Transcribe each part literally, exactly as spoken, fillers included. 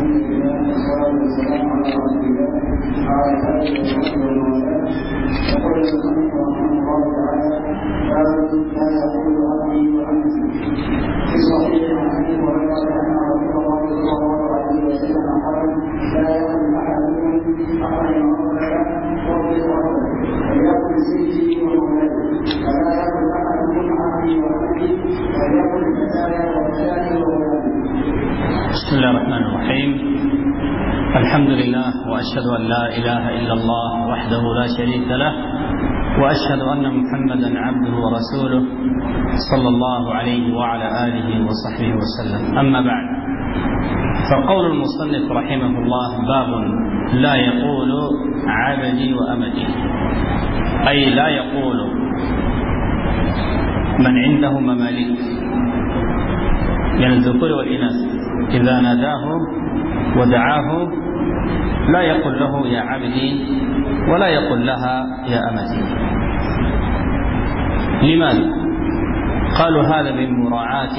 الحمد لله والصلاة والسلام على رسول الله وعلى آله وصحبه ومن والاه. يقول المصنف رحمه الله تعالى: باب لا يقول ربي وأمتي. في الصحيح عن أبي هريرة أن رسول الله صلى الله عليه وسلم قال: لا يقل أحدكم أطعم ربك واغفر ربك فليقل سيدي ومولاي، فلا يقل أحدكم عبدي وأمتي فليقل فتاي وفتاتي وولادي. بسم الله الرحمن الرحيم. الحمد لله وأشهد أن لا إله إلا الله وحده لا شريك له، وأشهد أن محمدا عبده ورسوله صلى الله عليه وعلى آله وصحبه وسلم. أما بعد، فقول المصنف رحمه الله: باب لا يقول عبدي وأمتي، أي لا يقول من عنده مماليك من الذكور والإناث إذا ناداه ودعاه لا يقول له يا عبدي ولا يقول لها يا أمتي. لماذا؟ قالوا هذا من مراعاة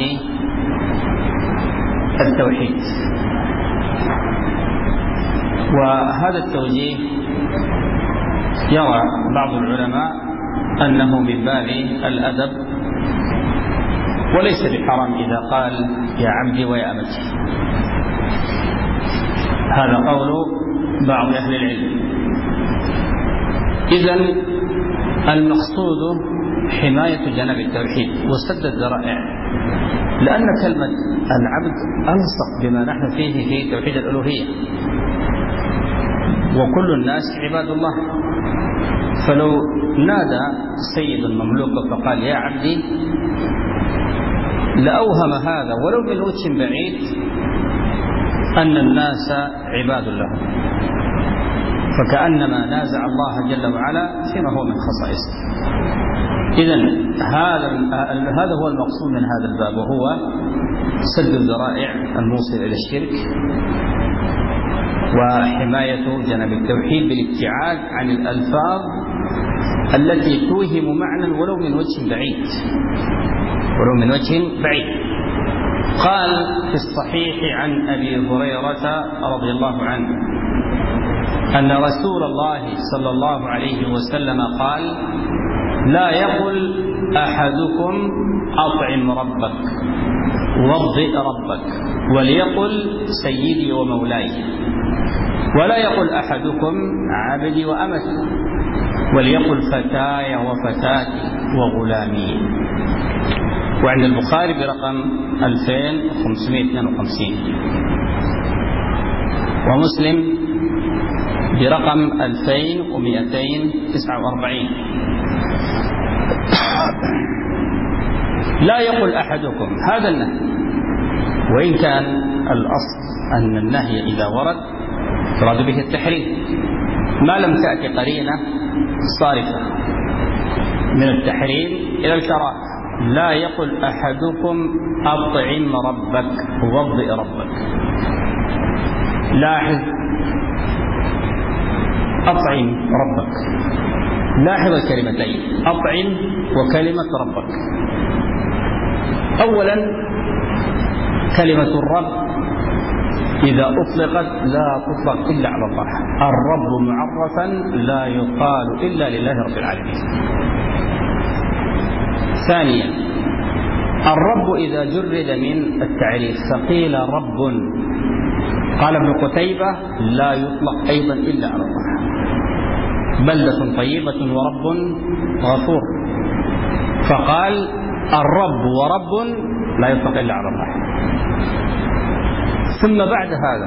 التوحيد، وهذا التوجيه يرى بعض العلماء أنه من باب الأدب، وليس بحرام إذا قال يا عبدي ويا أمتي. هذا قول بعض أهل العلم. إذن المقصود حماية جناب التوحيد وسد الذرائع، لأن كلمة العبد ألصق بما نحن فيه في توحيد الألوهية، وكل الناس عباد الله. فلو نادى سيد المملوك فقال يا عبدي لأوهم هذا ولو من وجه بعيد أن الناس عباد له، فكأنما نازع الله جل وعلا فيما هو من خصائصه. إذن هذا هذا هو المقصود من هذا الباب، وهو سد الذرائع الموصل إلى الشرك وحماية جناب التوحيد بالابتعاد عن الألفاظ التي توهم معنى ولو من وجه بعيد ولو من وجه بعيد. قال في الصحيح عن أبي هريرة رضي الله عنه أن رسول الله صلى الله عليه وسلم قال: لا يقل أحدكم أطعم ربك وضئ ربك وليقل سيدي ومولاي، ولا يقل أحدكم عبدي وأمتي وليقل فتاي وفتاتي وغلامي. وعند البخاري برقم ألفين وخمسمائة واثنين وخمسين، ومسلم برقم ألفين ومئتين وتسعة وأربعين. لا يقل أحدكم، هذا النهي، وإن كان الأصل أن النهي إذا ورد يراد به التحريم ما لم تأتي قرينة صارفة من التحريم إلى الكراهة. لا يقل أحدكم أطعم ربك وضئ ربك. لاحظ أطعم ربك، لاحظ الكلمتين أطعم وكلمة ربك. أولا كلمة الرب إذا أطلقت لا تطلق إلا على الله، الرب معرفا لا يقال إلا لله رب العالمين. ثانيا الرب إذا جرد من التعريف فقيل رب، قال ابن قتيبة لا يطلق أيضا إلا على الله. بلدة طيبة ورب غفور، فقال الرب ورب لا يطلق إلا على الله. ثم بعد هذا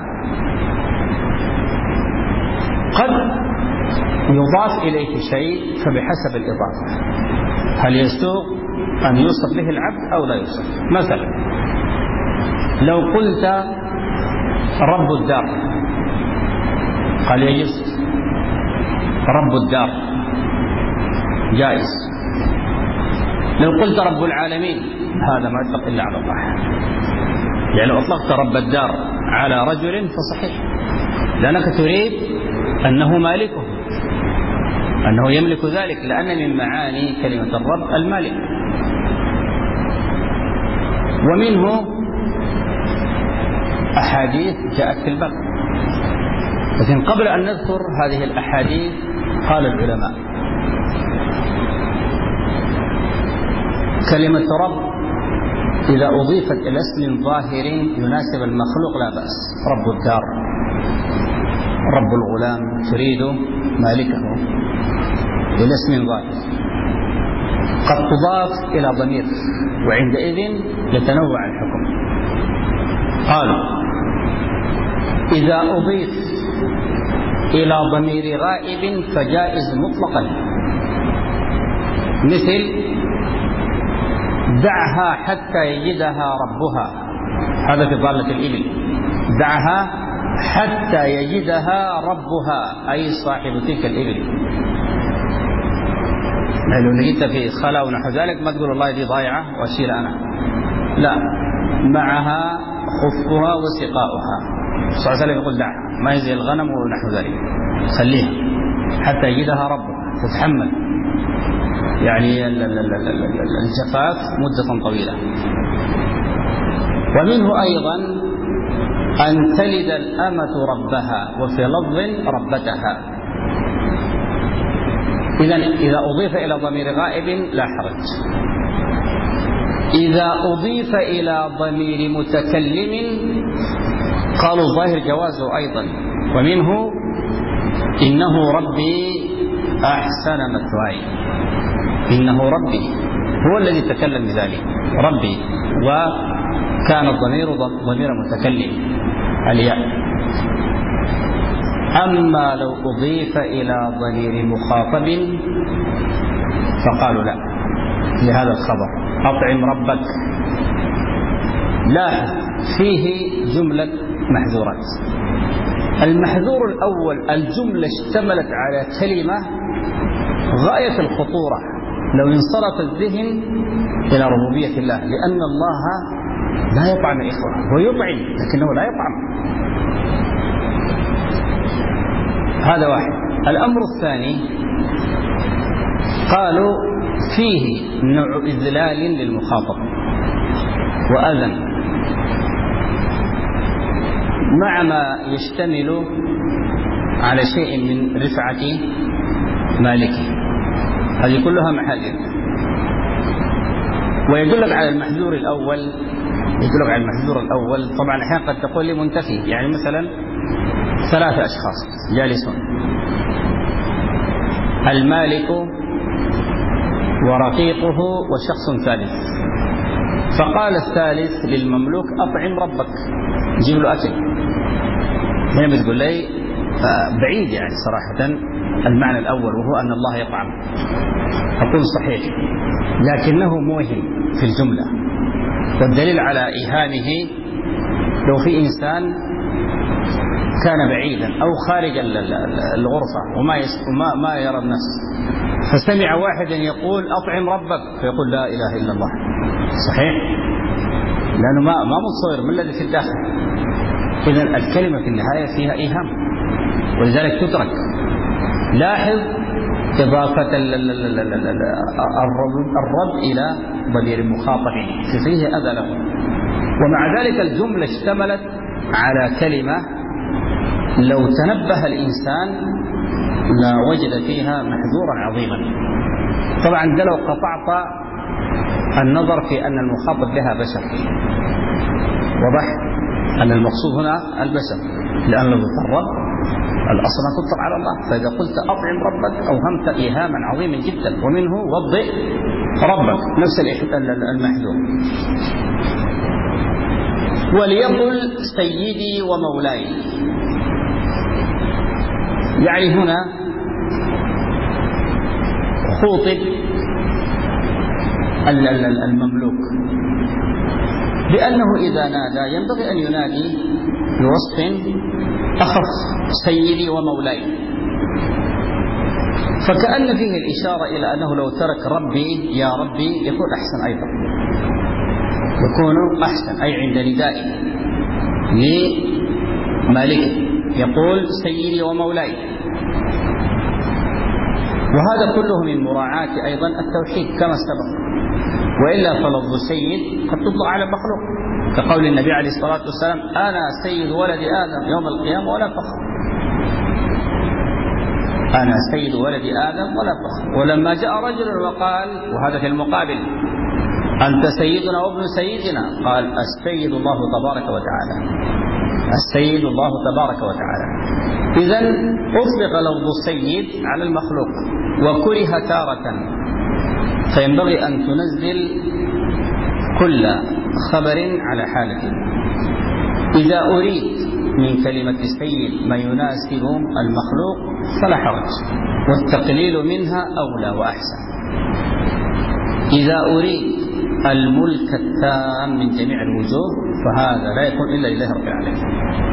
قد يضاف إليه شيء فبحسب الإضافة، هل يسوق أن يوصف به العبد أو لا يوصف؟ مثلا لو قلت رب الدار قال يجوز، رب الدار جائز. لو قلت رب العالمين هذا ما يطلق إلا على الله، يعني لو أطلقت رب الدار على رجل فصحيح، لأنك تريد أنه مالكه، أنه يملك ذلك، لأن من معاني كلمة الرب المالك. ومنه أحاديث جاءت في الباب. لكن قبل أن نذكر هذه الأحاديث قال العلماء: كلمة رب إذا أضيفت إلى اسم ظاهر يناسب المخلوق لا بأس. رب الدار، رب الغلام، تريد مالكه، إلى اسم ظاهر. قد تضاف إلى ضمير، وعندئذ يتنوع الحكم. قالوا: إذا أضيف إلى ضمير غائب فجائز مطلقا، مثل دعها حتى يجدها ربها، هذا في ضالة الإبل، دعها حتى يجدها ربها أي صاحب تلك الإبل. لو لقيت في خلا ونحو ذلك ما تقول والله دي ضايعة وأشيل أنا، لا، معها خفها وسقاؤها. صلى الله عليه وسلم يقول دعها، ما يزي الغنم ونحو ذلك، خليها حتى يجدها ربها، تتحمل يعني الجفاف مدة طويلة. ومنه أيضا أن تلد الأمة ربها، وفي لفظ ربتها. إذن إذا أضيف إلى ضمير غائب لا حرج. إذا أضيف إلى ضمير متكلم قالوا الظاهر جوازه أيضا. ومنه إنه ربي أحسن مثواي، إنه ربي هو الذي تكلم بذلك، ربي، وكان الضمير ضمير متكلم الياء. أما لو أضيف إلى ضمير مخاطب فقالوا لا لهذا الخبر أطعم ربك. لاحظ فيه جملة محذورات. المحذور الأول الجملة اشتملت على كلمة غاية الخطورة لو انصرف الذهن إلى ربوبية الله، لأن الله لا يطعم إخوة، هو يطعم لكنه لا يطعم. هذا واحد. الأمر الثاني قالوا فيه نوع إذلال للمخاطب وأذن، مع ما يشتمل على شيء من رفعة مالكه، هذه كلها محاذير. ويدلك على المحذور الأول، يدلك على المحذور الأول طبعا أحيانا قد تقول لي منتفي، يعني مثلا ثلاثة أشخاص جالسون، المالك ورقيقه وشخص ثالث، فقال الثالث للمملوك أطعم ربك، جيب له أكل. هنا بتقول لي بعيد يعني صراحة المعنى الأول وهو أن الله يطعم، أقول صحيح لكنه موهم في الجملة. والدليل على إيهامه لو في إنسان كان بعيدا أو خارج الغرفة وما وما ما يرى الناس، فسمع واحدا يقول أطعم ربك فيقول لا إله إلا الله، صحيح؟ لأنه ما ما متصور ما الذي في الداخل. إذن الكلمة في النهاية فيها إيهام ولذلك تترك. لاحظ إضافة الرب إلى ضمير مخاطب فيه أذى له، ومع ذلك الجملة اشتملت على كلمة لو تنبه الإنسان لا وجد فيها محذورا عظيما. طبعا ده لو قطعت النظر في أن المخاطب بها بشر، وضح أن المقصود هنا البشر، لأن لو الرب الأصل ما تطلق على الله، فإذا قلت أطعم ربك أوهمت إيهاما عظيما جدا. ومنه وضئ ربك نفس المحذور. وليقل سيدي ومولاي، يعني هنا خوطب المملوك بأنه إذا نادى ينبغي أن ينادي بوصف أخف، سيدي ومولاي. فكأن فيه الإشارة إلى أنه لو ترك ربي يا ربي يكون أحسن أيضا، يكون أحسن، أي عند ندائه لمالكه يقول سيدي ومولاي. وهذا كله من مراعاة أيضا التوحيد كما سبق، وإلا فلفظ سيد قد تطلق على مخلوق، كقول النبي عليه الصلاة والسلام: أنا سيد ولد آدم يوم القيامة ولا فخر. أنا سيد ولد آدم ولا فخر. ولما جاء رجل وقال، وهذا في المقابل: أنت سيدنا وابن سيدنا، قال: السيد الله تبارك وتعالى، السيد الله تبارك وتعالى. إذن أطلق لفظ السيد على المخلوق وكره تارة، فينبغي أن تنزل كل خبر على حالته. إذا أريد من كلمة السيد ما يناسب المخلوق فلا حرج، والتقليل منها أولى وأحسن. إذا أريد الملك التام من جميع الوجوه فهذا لا يكون إلا لله رب العالمين.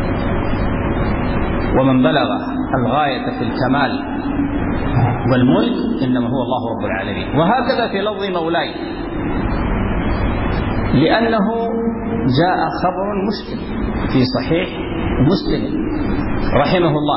ومن بلغ الغاية في الكمال والملك إنما هو الله رب العالمين. وهكذا في لفظ مولاي، لأنه جاء خبر مشكل في صحيح مسلم رحمه الله،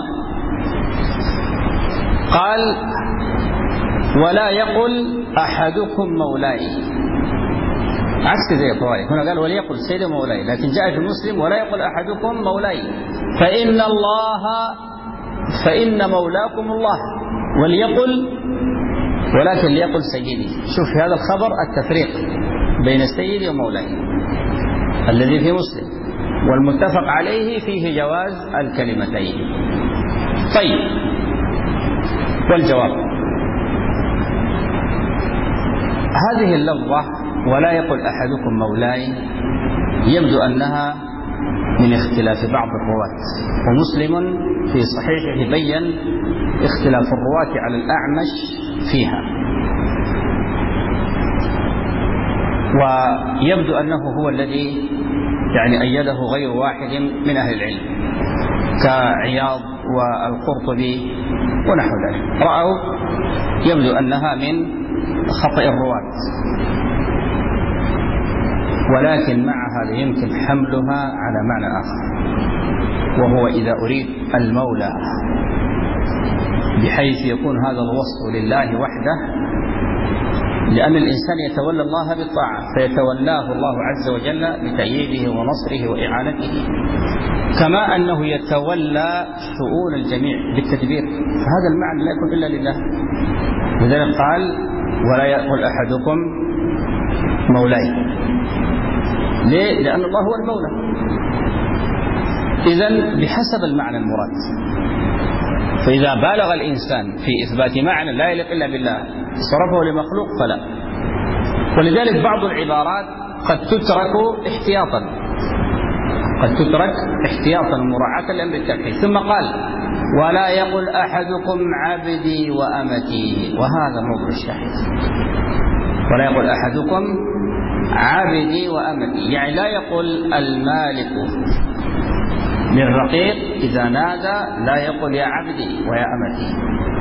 قال: ولا يقل أحدكم مولاي، عكس زي طوالي. هنا قال: وليقل سيد مولاي، لكن جاء في مسلم: ولا يقل أحدكم مولاي فإن الله فإن مولاكم الله، وليقل ولكن ليقل سيدي. شوف في هذا الخبر التفريق بين السيد ومولاي الذي في مسلم، والمتفق عليه فيه جواز الكلمتين. طيب، والجواب: هذه اللفظة ولا يقل أحدكم مولاي يبدو أنها من اختلاف بعض الرواة، ومسلم في صحيحه بين اختلاف الرواة على الأعمش فيها، ويبدو أنه هو الذي يعني أيده غير واحد من أهل العلم كعياض والقرطبي ونحو ذلك، رأوا يبدو أنها من خطأ الرواة، ولكن مع هذا يمكن حملها على معنى آخر، وهو إذا أريد المولى بحيث يكون هذا الوصف لله وحده، لأن الإنسان يتولى الله بالطاعة فيتولاه الله عز وجل بتأييده ونصره وإعانته، كما أنه يتولى شؤون الجميع بالتدبير، فهذا المعنى لا يكون إلا لله. لذلك قال: ولا يقل أحدكم مولاي. ليه؟ لأن الله هو المولى. إذن بحسب المعنى المراد، فإذا بالغ الإنسان في إثبات معنى لا يليق إلا بالله صرفه لمخلوق فلا. ولذلك بعض العبارات قد تترك احتياطا قد تترك احتياطا مراعاة لأمر التوحيد. ثم قال: ولا يقل أحدكم عبدي وأمتي، وهذا موضوع الشاهد. ولا يقل أحدكم عبدي وأمتي، يعني لا يقل المالك للرقيق إذا نادى، لا يقل يا عبدي ويا أمتي.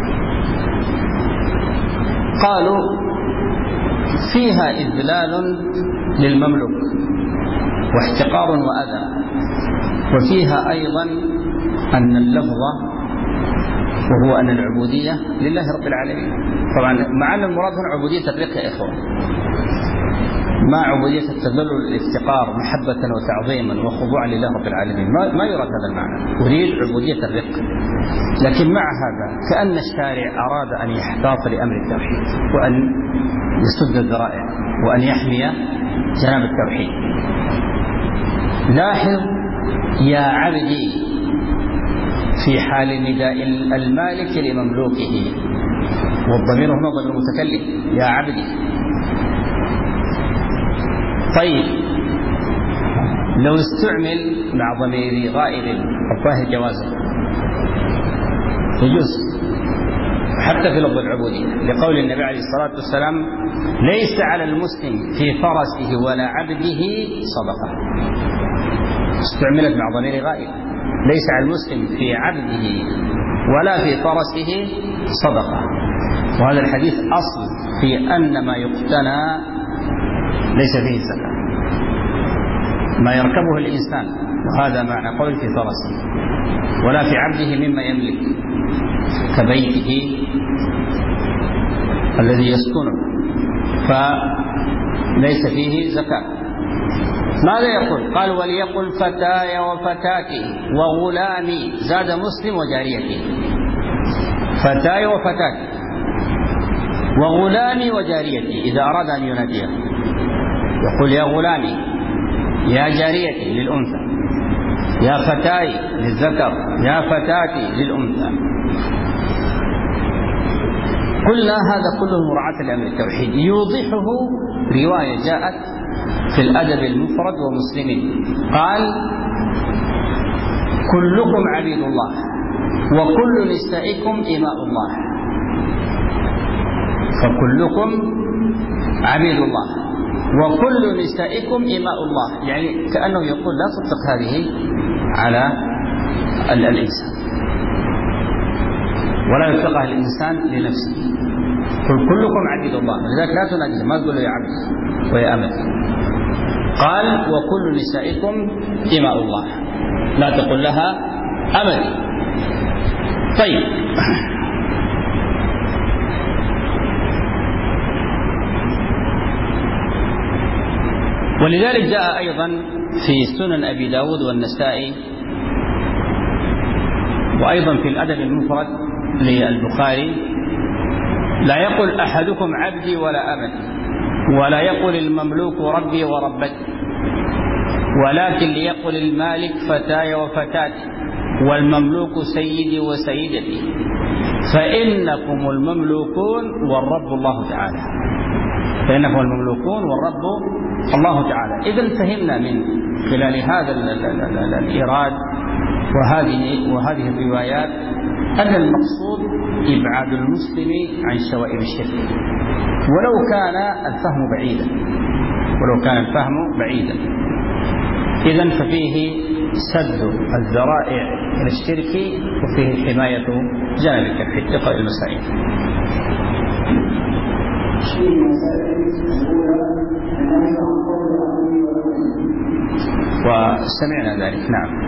قالوا: فيها إذلال للمملوك واحتقار وأذى، وفيها أيضا أن اللفظ وهو أن العبودية لله رب العالمين. طبعا مع أن المراد هنا عبودية الرق يا إخوة، ما عبودية التذلل والافتقار محبة وتعظيما وخضوعا لله رب العالمين، ما, ما يراد هذا المعنى، أريد عبودية الرق. لكن مع هذا كأن الشارع أراد أن يحتاط لأمر التوحيد وأن يسد الذرائع وأن يحمي جناب التوحيد. لاحظ: يا عبدي في حال نداء المالك لمملوكه، والضمير هنا ضمير المتكلم، يا عبدي. طيب، لو استعمل مع ضمير غائب الظاهر جوازه يجوز حتى في لفظ العبودية، لقول النبي عليه الصلاة والسلام: ليس على المسلم في فرسه ولا عبده صدقة. استعملت مع ضمير غائب، ليس على المسلم في عبده ولا في فرسه صدقة. وهذا الحديث أصل في أن ما يقتنى ليس فيه الزكاة، ما يركبه الإنسان، وهذا معنى قول في فرسه، ولا في عبده مما يملك كبيته الذي يسكنه، فليس فيه زكاة. ماذا يقول؟ قال وليقل فتاي وفتاتي وغلامي، زاد مسلم وجاريتي، فتاي وفتاتي وغلامي وجاريتي إذا أراد أن يناديه يقول يا غلامي، يا جاريتي للأنثى، يا فتاي للذكر، يا فتاتي للأنثى. قلنا هذا كله مراعاة لأمر التوحيد. يوضحه رواية جاءت في الأدب المفرد ومسلم، قال كلكم عبيد الله وكل نسائكم إماء الله، فكلكم عبيد الله وكل نسائكم إماء الله، يعني كأنه يقول لا تطلق هذه على الإنسان ولا يطلقها الإنسان لنفسه، قل كلكم عبيد الله، لذلك لا تنادي، ما تقول يا عبد ويا أمتي. قال وكل نسائكم إماء الله، لا تقل لها أمتي. طيب، ولذلك جاء أيضا في سنن أبي داود والنسائي وأيضا في الأدب المفرد للبخاري لا يقل أحدكم عبدي ولا أمتي، ولا يقل المملوك ربي وربتي، ولكن ليقل المالك فتاي وفتاتي والمملوك سيدي وسيدتي، فإنكم المملوكون والرب الله تعالى، فإنكم المملوكون والرب الله تعالى. إذن فهمنا من خلال هذا الإيراد وهذه وهذه الروايات أن المقصود إبعاد المسلم عن شوائب الشرك، ولو كان الفهم بعيدا ولو كان الفهم بعيدا إذن ففيه سد الذرائع إلى الشرك وفيه حماية جانب التوحيد. اقرأ المسائل. وسمعنا ذلك. نعم.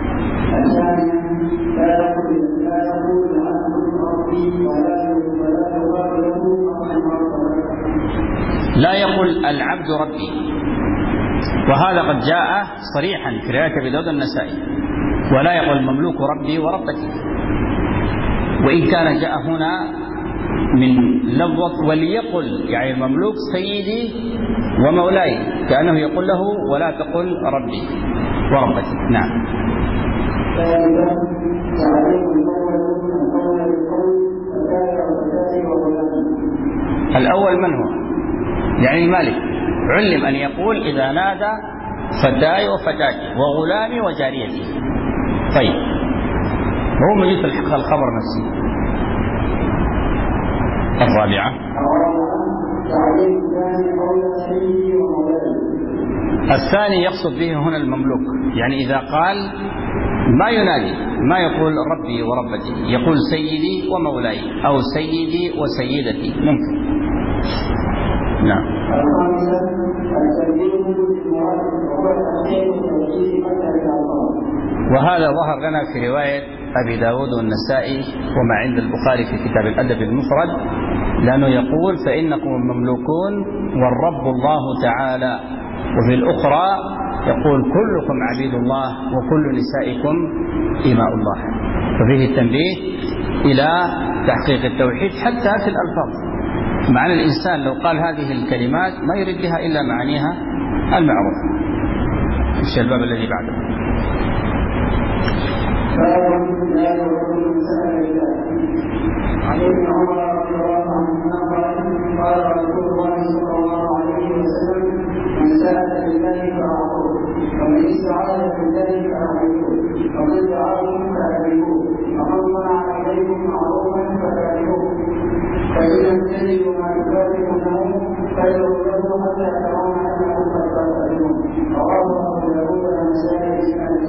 لا يقول العبد ربي، وهذا قد جاء صريحا في رواية أبي داود النسائي، ولا يقول المملوك ربي وربتي، وإن كان جاء هنا من لفظة وليقل يعني المملوك سيدي ومولاي، كأنه يقول له ولا تقل ربي وربتي. نعم. الأول من هو؟ يعني المالك علم أن يقول إذا نادى فتاي وفتاتي وغلامي وجاريتي. طيب، هو موجود في الحق الخبر نفسه. الرابعة الثاني يقصد به هنا المملوك، يعني إذا قال ما ينادي ما يقول ربي وربتي، يقول سيدي ومولاي أو سيدي وسيدتي ممكن. نعم. وهذا ظهر لنا في رواية أبي داود والنسائي وما عند البخاري في كتاب الأدب المفرد، لأنه يقول فإنكم المملوكون والرب الله تعالى، وفي الأخرى يقول كلكم عبيد الله وكل نسائكم إماء الله. ففيه التنبيه إلى تحقيق التوحيد حتى في الألفاظ. معنى الإنسان لو قال هذه الكلمات ما يريد بها إلا معانيها المعروفة. إيش الباب الذي بعده؟ عن ابن عمر رضي الله عنهما قال رسول الله صلى الله عليه وسلم من سأل بالله فأعطوه ومن استعاذ بالله فأعينوه ومن دعاكم فأجيبوه ومن صنع إليكم معروفا فكافئوه فإن لم تجدوا ما تكافئونه فادعوا له حتى ترون أنه قد كافئتم. رواه أبو داود والنسائي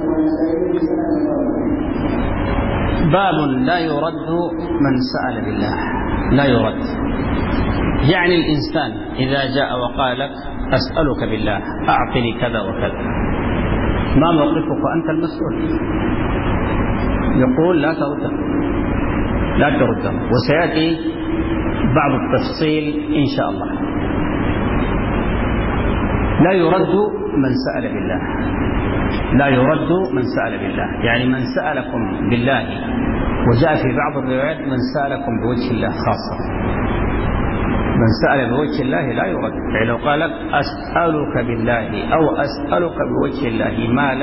بسند. باب لا يرد من سأل بالله، لا يرد، يعني الإنسان إذا جاء وقال لك أسألك بالله أعطني كذا وكذا، ما موقفك أنت المسؤول؟ يقول لا ترده لا ترده وسيأتي بعض التفصيل إن شاء الله. لا يرد من سأل بالله، لا يرد من سأل بالله، يعني من سألكم بالله، وجاء في بعض الروايات من سألكم بوجه الله خاصة. من سأل بوجه الله لا يرد، يعني لو قال لك أسألك بالله أو أسألك بوجه الله مالا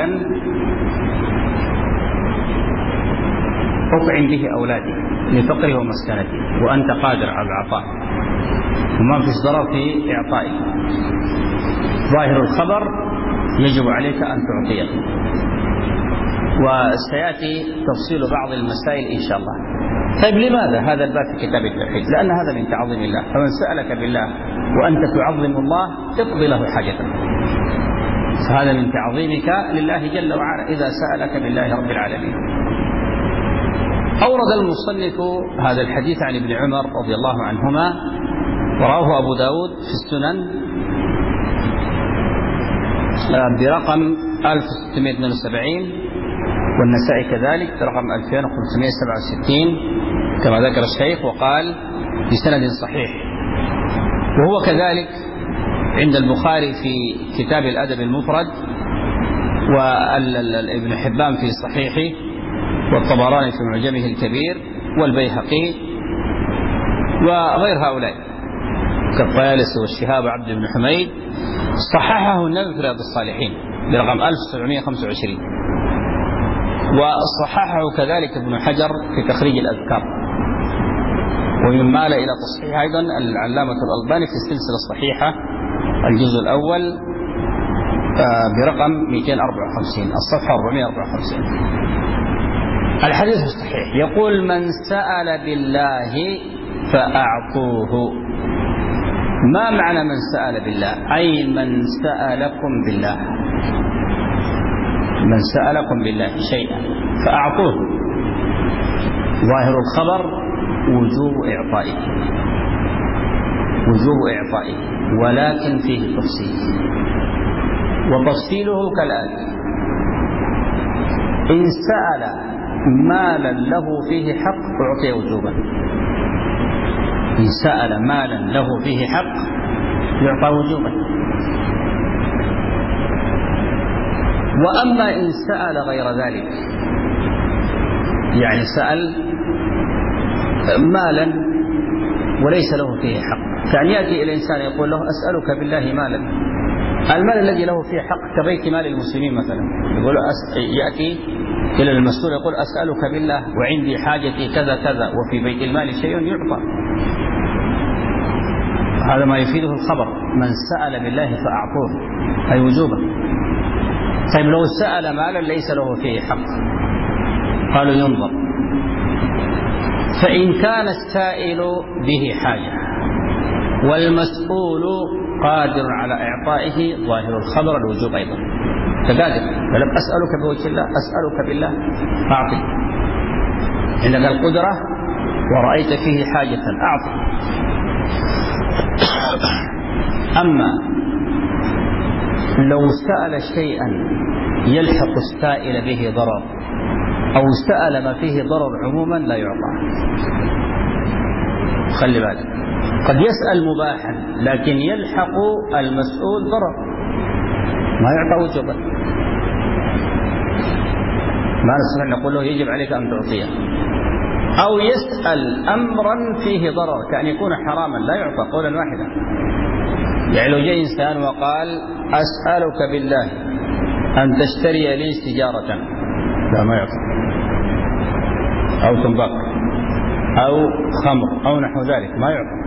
أطعم به أولادي لفقره ومسكنته وأنت قادر على العطاء وما فيش ضرر في إعطائه، ظاهر الخبر يجب عليك أن تعطيه. وسيأتي تفصيل بعض المسائل إن شاء الله. طيب لماذا هذا الباب في كتاب التوحيد؟ لأن هذا من تعظيم الله، فمن سألك بالله وأنت تعظم الله اقضي له حاجته، فهذا من تعظيمك لله جل وعلا إذا سألك بالله رب العالمين. أورد المصنف هذا الحديث عن ابن عمر رضي الله عنهما، ورواه أبو داود في السنن برقم ألف وستمائة واثنين وسبعين، والنسائي كذلك برقم ألفين وخمسمائة وسبعة وستين كما ذكر الشيخ، وقال بسند صحيح. وهو كذلك عند البخاري في كتاب الأدب المفرد، وابن حبان في صحيحه، والطبراني في معجمه الكبير، والبيهقي وغير هؤلاء كالطيالسي والشهاب عبد بن حميد. صححه النووي في رياض الصالحين برقم ألف وسبعمائة وخمسة وعشرين، وصححه كذلك ابن حجر في تخريج الأذكار. ومن مال إلى تصحيح أيضا العلامة الألباني في السلسلة الصحيحة الجزء الأول برقم مئتين وأربعة وخمسين الصفحة أربعمائة وأربعة وخمسين. الحديث الصحيح يقول من سأل بالله فأعطوه. ما معنى من سأل بالله؟ أي من سألكم بالله، من سألكم بالله شيئا فأعطوه. ظاهر الخبر وجوب إعطائه، وجوب إعطائه، ولكن فيه تفصيل، وتفصيله كالآتي: إن سأل مالا له فيه حق أعطي وجوبا، إن سأل مالا له فيه حق يعطى وجوبا. وأما إن سأل غير ذلك، يعني سأل مالا وليس له فيه حق، كان يأتي إلى إنسان يقول له أسألك بالله مالا، المال الذي له فيه حق كبيت مال المسلمين مثلا، يقول يأتي إلى المسؤول يقول أسألك بالله وعندي حاجتي كذا كذا وفي بيت المال شيء يعطى، هذا ما يفيده الخبر من سأل بالله فأعطوه أي وجوبا. طيب لو سأل مالا ليس له فيه حق، قالوا ينظر، فإن كان السائل به حاجة والمسؤول قادر على إعطائه ظاهر الخبر الوجوب أيضا، فقادر، فلم أسألك بوجه الله أسألك بالله أعطي، عندك القدرة ورأيت فيه حاجة أعطي. أما لو سأل شيئا يلحق السائل به ضرر أو سأل ما فيه ضرر عموما لا يعطى. خلي بالك، قد يسأل مباحا لكن يلحق المسؤول ضرر ما يعطى وجوبا، ما نستطيع نقول له يجب عليك أن تعطيه. أو يسأل أمرا فيه ضرر كأن يكون حراما لا يعطى قولا واحدا، يعني لو جاء إنسان وقال أسألك بالله أن تشتري لي سجارة، لا ما يعطى، أو تنباك أو خمر أو نحو ذلك ما يعطى.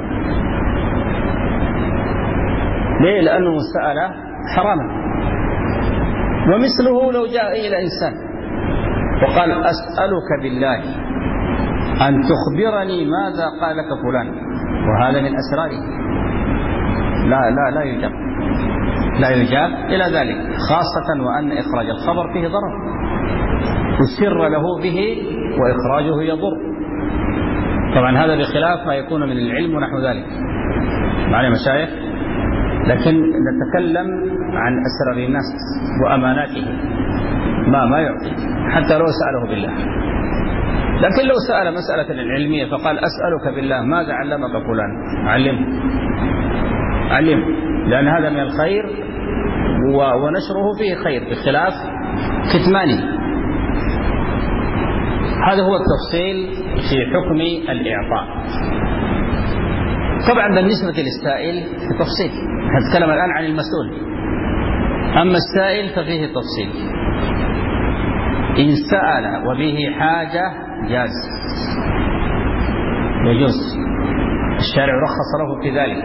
ليه؟ لأنه سأل حراما. ومثله لو جاء إلى إنسان وقال أسألك بالله أن تخبرني ماذا قال لك فلان، وهذا من أسراره، لا لا لا يجاب، لا يجاب إلى ذلك، خاصة وأن إخراج الخبر فيه ضرر يسر له به وإخراجه يضر. طبعا هذا بخلاف ما يكون من العلم ونحو ذلك، معنا مشايخ، لكن نتكلم عن أسرار الناس وأماناتهم، ما ما يعطي حتى لو سأله بالله. لكن لو سأل مسألة علمية فقال أسألك بالله ماذا علمك فلان، علمه علمه، لأن هذا من الخير ونشره فيه خير بخلاف كتمانه. هذا هو التفصيل في حكم الإعطاء. طبعا بالنسبة للسائل في تفصيل، نتكلم الآن عن المسؤول. أما السائل ففيه تفصيل. إن سأل وبه حاجة جاز، يجوز، الشارع رخص له في ذلك.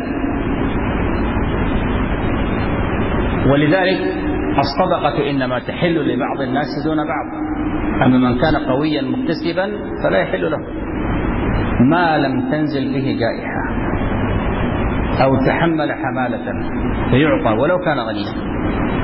ولذلك الصدقة إنما تحل لبعض الناس دون بعض. أما من كان قويا مكتسبا فلا يحل له ما لم تنزل به جائحة أو تحمل حمالة فيعطى ولو كان غنيا.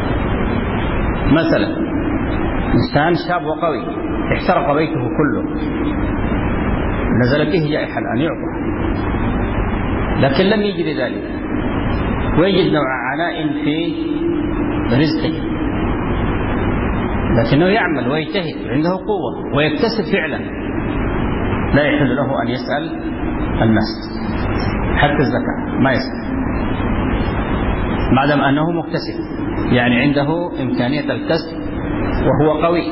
مثلا إنسان شاب وقوي احترق بيته كله، نزل به جائحة الآن، يعطى، لكن لم يجد ذلك ويجد نوع عناء في رزقه، لكنه يعمل ويجتهد، عنده قوة ويكتسب فعلا، لا يحل له أن يسأل الناس حتى الزكاة، ما يسأل ما دام أنه مكتسب، يعني عنده إمكانية الكسب وهو قوي.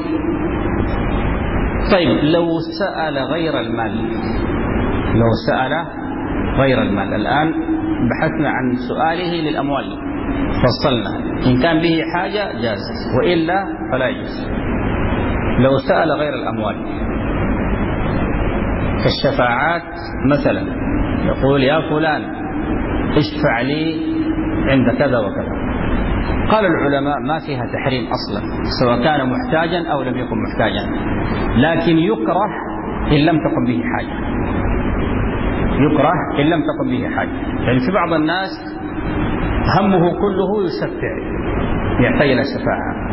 طيب لو سأل غير المال، لو سأل غير المال، الآن بحثنا عن سؤاله للأموال، فصلنا إن كان به حاجة جاز وإلا فلا يجوز. لو سأل غير الأموال كالشفاعات مثلا، يقول يا فلان اشفع لي عند كذا وكذا، قال العلماء ما فيها تحريم أصلا سواء كان محتاجا أو لم يكن محتاجا، لكن يكره إن لم تكن به حاجة، يكره إن لم تكن به حاجة. يعني في بعض الناس همه كله يشفع، يحتاج إلى شفاعة،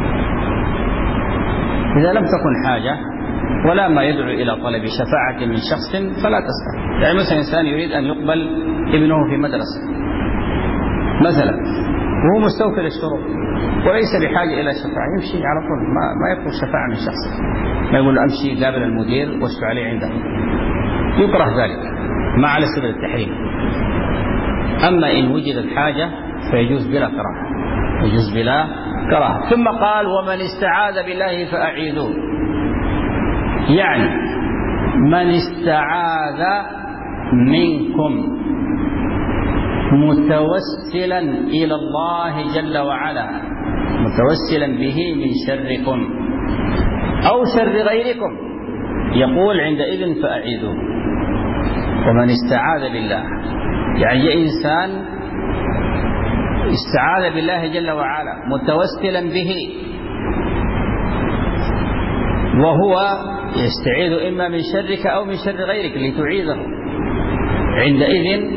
إذا لم تكن حاجة ولا ما يدعو إلى طلب شفاعة من شخص فلا تسأل. يعني مثلا إنسان يريد أن يقبل ابنه في مدرسة مثلا وهو مستوفي للشروط وليس بحاجة إلى شفاعة، يمشي على طول، ما, ما يطلب شفاعة من شخص، ما يقول أمشي قابل المدير واشفع عليه عنده، يكره ذلك ما على سبيل التحريم. أما إن وجدت حاجة فيجوز بلا كراهة، يجوز بلا كراهة. ثم قال ومن استعاذ بالله فأعيذوه، يعني من استعاذ منكم متوسلا إلى الله جل وعلا، متوسلا به من شركم أو شر غيركم، يقول عندئذ فأعيذوه. ومن استعاذ بالله يعني إنسان استعاذ بالله جل وعلا متوسلا به، وهو يستعيذ إما من شرك أو من شر غيرك لتعيذه، عندئذ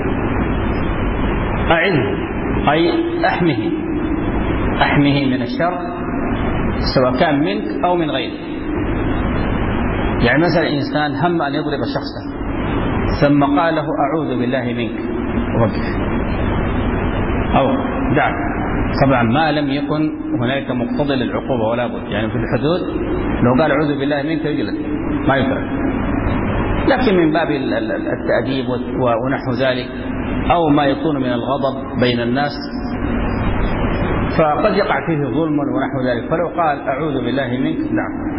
أعذه أي أحمه، أحمه من الشر سواء كان منك أو من غيرك. يعني مثلا إنسان هم أن يضرب شخصا ثم قال له أعوذ بالله منك، وقف أو دع، طبعا ما لم يكن هناك مقتضى للعقوبة ولا بد، يعني في الحدود لو قال أعوذ بالله منك يجلد ما يفعل، لكن من باب التأديب ونحو ذلك أو ما يكون من الغضب بين الناس فقد يقع فيه ظلم ونحو ذلك، فلو قال أعوذ بالله منك نعم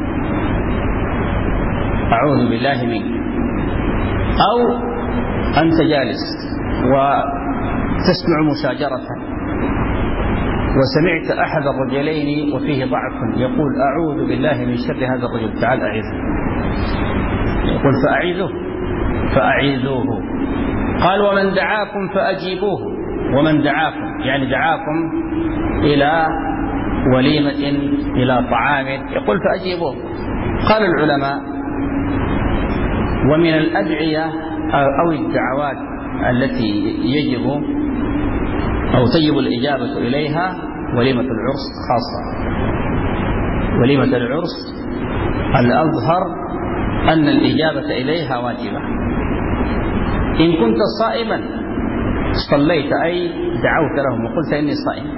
أعوذ بالله منك. أو أنت جالس وتسمع مشاجرة وسمعت أحد الرجلين وفيه ضعف يقول أعوذ بالله من شر هذا الرجل تعال أعيذه، يقول فأعيذه فأعيذوه. قال ومن دعاكم فأجيبوه، ومن دعاكم يعني دعاكم إلى وليمة إلى طعام يقول فأجيبوه. قال العلماء ومن الأدعية أو الدعوات التي يجب أو تجب الإجابة إليها وليمة العرس خاصة. وليمة العرس الأظهر أن الإجابة إليها واجبة. إن كنت صائما صليت أي دعوت لهم وقلت إني صائم،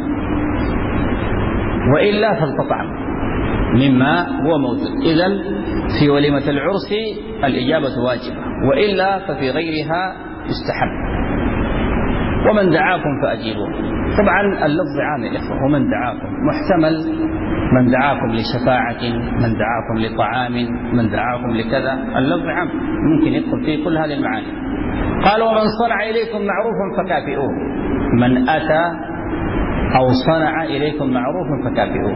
وإلا فلتطعم مما هو موجود. إذن في وليمة العرس الإجابة واجبة، وإلا ففي غيرها يستحب. ومن دعاكم فأجيبوه. طبعا اللفظ عام يا إخوة، ومن دعاكم محتمل من دعاكم لشفاعة، من دعاكم لطعام، من دعاكم لكذا، اللفظ عام ممكن يدخل فيه كل هذه المعاني. قال ومن صنع إليكم معروفا فكافئوه، من أتى أو صنع إليكم معروفا فكافئوه،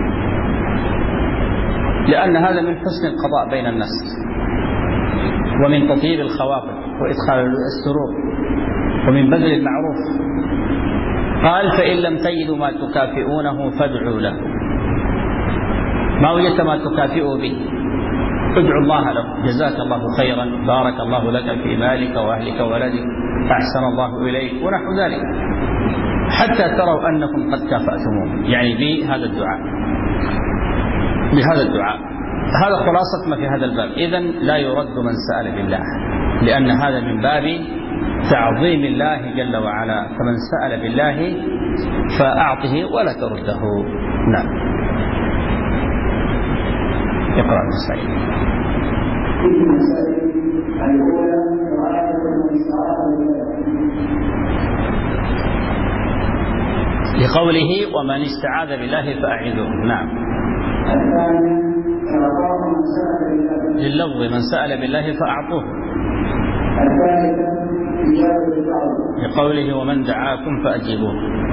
لأن هذا من حسن القضاء بين الناس ومن تطيب الخواطر وإدخال السرور ومن بذل المعروف. قال فإن لم تجدوا ما تكافئونه فادعوا له، ما وجدت ما تكافئه به ادعوا الله له، جزاك الله خيرا، بارك الله لك في مالك وأهلك وولدك، أحسن الله إليك ونحو ذلك، حتى تروا أنكم قد كافأتموه، يعني بهذا الدعاء بهذا الدعاء. هذا خلاصة ما في هذا الباب. إذن لا يرد من سأل بالله، لأن هذا من باب تعظيم الله جل وعلا، فمن سأل بالله فأعطه ولا ترده. نعم. اقرأ المسائل. الأولى معرفة الاستعاذة بالله، لقوله ومن استعاذ بالله فأعذوه. نعم. الثانية إعطاء من سأل بالله، لللفظ من سأل بالله فأعطوه. الثالثة إجابة الدعوة، لقوله ومن دعاكم فأجيبوه.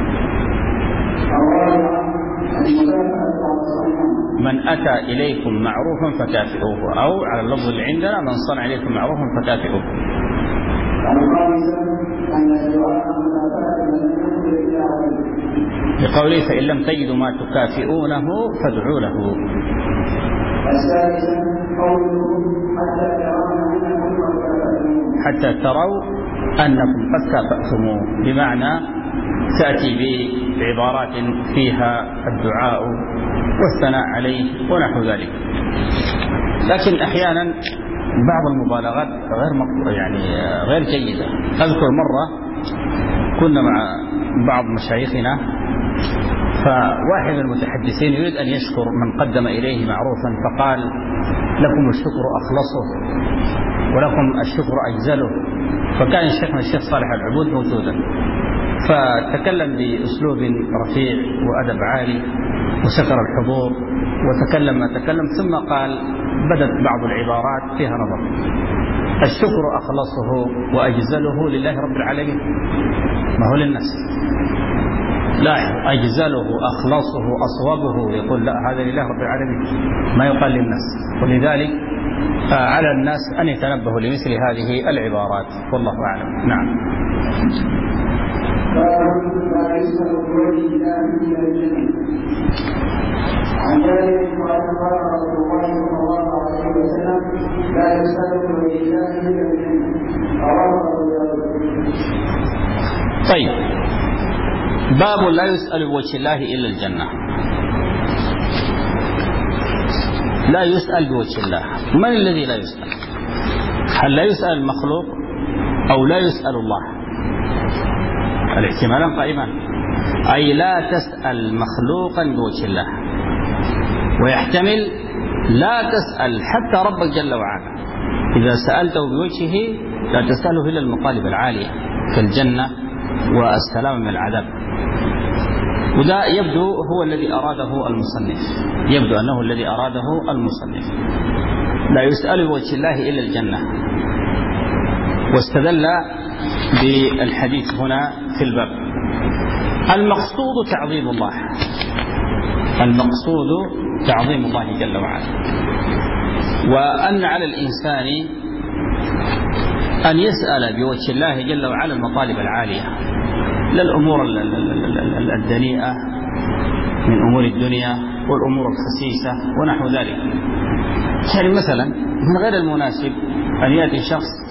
الرابعة المكافأة على الصنع، من أتى إليكم معروفا فكافئوه، أو على اللفظ اللي عندنا من صنع إليكم معروفا فكافئوه. الخامسة أن الدعاء مكافأة من يقول إلى عليه، لقوله فإن لم تجدوا ما تكافئونه فادعوا له. السادسة قوله حتى ترون أنكم قد كافأتموه، حتى تروا أنكم قد كافأتموه، بمعنى تأتي بعبارات فيها الدعاء والثناء عليه ونحو ذلك. لكن أحيانا بعض المبالغات غير يعني غير جيدة. أذكر مرة كنا مع بعض مشايخنا، فواحد من المتحدثين يريد أن يشكر من قدم إليه معروفا، فقال لكم الشكر أخلصه ولكم الشكر أجزله. فكان شيخنا الشيخ صالح العبود موجودا، فتكلم بأسلوب رفيع وأدب عالي وشكر الحضور وتكلم ما تكلم، ثم قال بدت بعض العبارات فيها نظر. الشكر أخلصه وأجزله لله رب العالمين، ما هو للناس. لا أجزله أخلصه أصوبه، يقول لا هذا لله رب العالمين، ما يقال للناس. ولذلك على الناس أن يتنبهوا لمثل هذه العبارات، والله أعلم. نعم. لا يسأل بوجه الله إلى الجنة. عن ذلك قال قال رسول الله صلى الله عليه وسلم لا يسأل بوجه الله إلى الجنة، رواه أبو داود. طيب، باب لا يسأل بوجه الله إلا الجنة. لا يسأل بوجه الله، من الذي لا يسأل؟ هل لا يسأل المخلوق أو لا يسأل الله؟ الاحتمالان قائمان، أي لا تسأل مخلوقا بوجه الله، ويحتمل لا تسأل حتى ربك جل وعلا. إذا سألته بوجهه لا تسأله إلا المطالب العالية كالجنة والسلام من العذاب. وده يبدو هو الذي أراده المصنف، يبدو أنه الذي أراده المصنف. لا يسأل بوجه الله إلا الجنة، واستدل بالحديث هنا في الباب. المقصود تعظيم الله، المقصود تعظيم الله جل وعلا، وأن على الإنسان أن يسأل بوجه الله جل وعلا المطالب العالية، لا الأمور الدنيئة من أمور الدنيا والأمور الخسيسة ونحو ذلك. يعني مثلا من غير المناسب أن يأتي شخص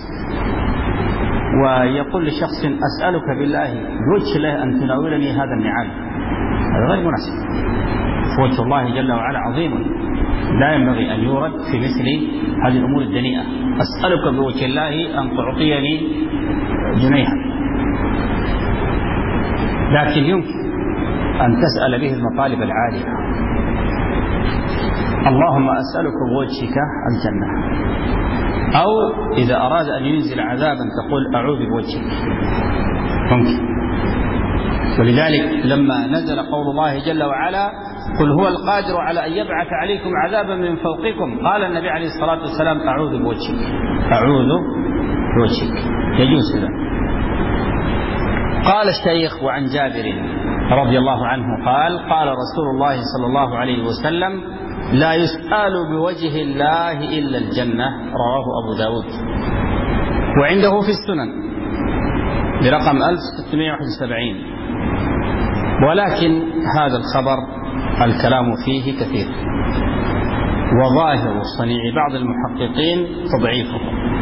ويقول لشخص أسألك بالله بوجه الله أن تناولني هذا النعال، هذا غير مناسب. فوجه الله جل وعلا عظيم، لا ينبغي أن يورد في مثل هذه الأمور الدنيئة. أسألك بوجه الله أن تعطيني جنيها، لكن يمكن أن تسأل به المطالب العالية. اللهم أسألك بوجهك الجنة، أو إذا أراد أن ينزل عذابا تقول أعوذ بوجهك، ممكن. ولذلك لما نزل قول الله جل وعلا قل هو القادر على أن يبعث عليكم عذابا من فوقكم، قال النبي عليه الصلاة والسلام أعوذ بوجهك، أعوذ بوجهك، يجوز ذلك. قال الشيخ وعن جابر رضي الله عنه قال قال رسول الله صلى الله عليه وسلم لا يسأل بوجه الله إلا الجنة، رواه أبو داود، وعنده في السنن برقم ألف وستمائة وواحد وسبعين. ولكن هذا الخبر الكلام فيه كثير، وظاهر صنيع بعض المحققين تضعيفه،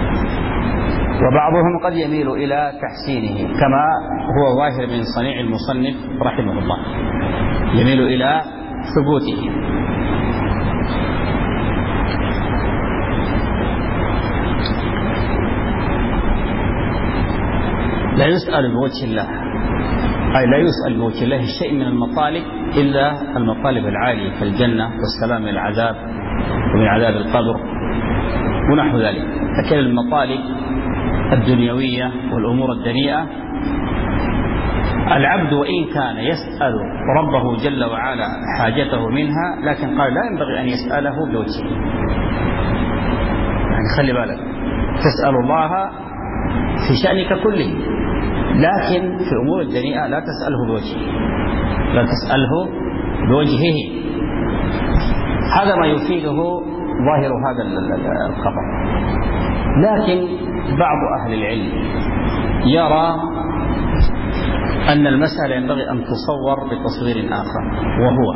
وبعضهم قد يميل إلى تحسينه كما هو ظاهر من صنيع المصنف رحمه الله، يميل إلى ثبوته. لا يسأل بوجه الله، أي لا يسأل بوجه الله شيء من المطالب إلا المطالب العالية كالجنة والسلام من العذاب ومن عذاب القبر ونحو ذلك. لكن المطالب الدنيوية والأمور الدنيئة العبد وإن كان يسأل ربه جل وعلا حاجته منها، لكن قال لا ينبغي أن يسأله بوجهه. يعني خلي بالك، تسأل الله في شأنك كله، لكن في أمور الدنيئة لا تسأله بوجهه، لا تسأله بوجهه. هذا ما يفيده ظاهر هذا الخبر. لكن بعض أهل العلم يرى أن المسألة ينبغي أن تصور بتصوير آخر، وهو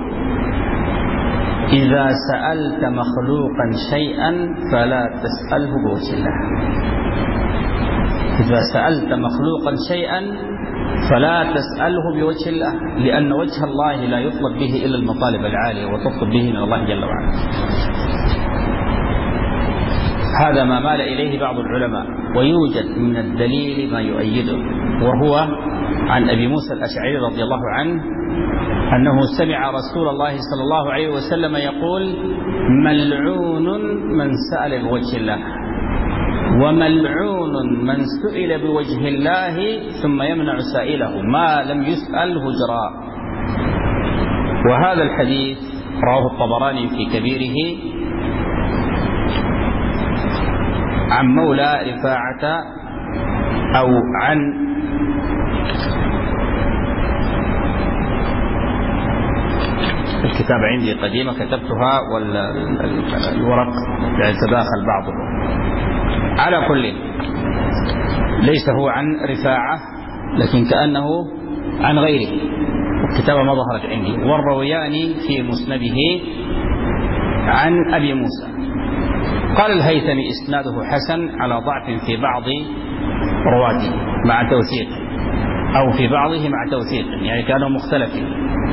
إذا سألت مخلوقا شيئا فلا تسأله بوجه الله. إذا سألت مخلوقا شيئا فلا تسأله بوجه الله، لأن وجه الله لا يطلب به إلا المطالب العالية وتطلب به من الله جل وعلا. هذا ما مال إليه بعض العلماء، ويوجد من الدليل ما يؤيده، وهو عن أبي موسى الأشعري رضي الله عنه أنه سمع رسول الله صلى الله عليه وسلم يقول ملعون من سأل بوجه الله، وملعون من سئل بوجه الله ثم يمنع سائله ما لم يسأل هجراء. وهذا الحديث رواه الطبراني في كبيره عن مولى رفاعة أو عن الكتاب عندي قديمة كتبتها والورق يتداخل بعضه. على كل ليس هو عن رفاعة، لكن كأنه عن غيره، الكتابة ما ظهرت عندي. والرويان في مسنده عن أبي موسى. قال الهيثمي إسناده حسن على ضعف في بعض رواته مع توثيق، أو في بعضه مع توثيق، يعني كانوا مختلفين.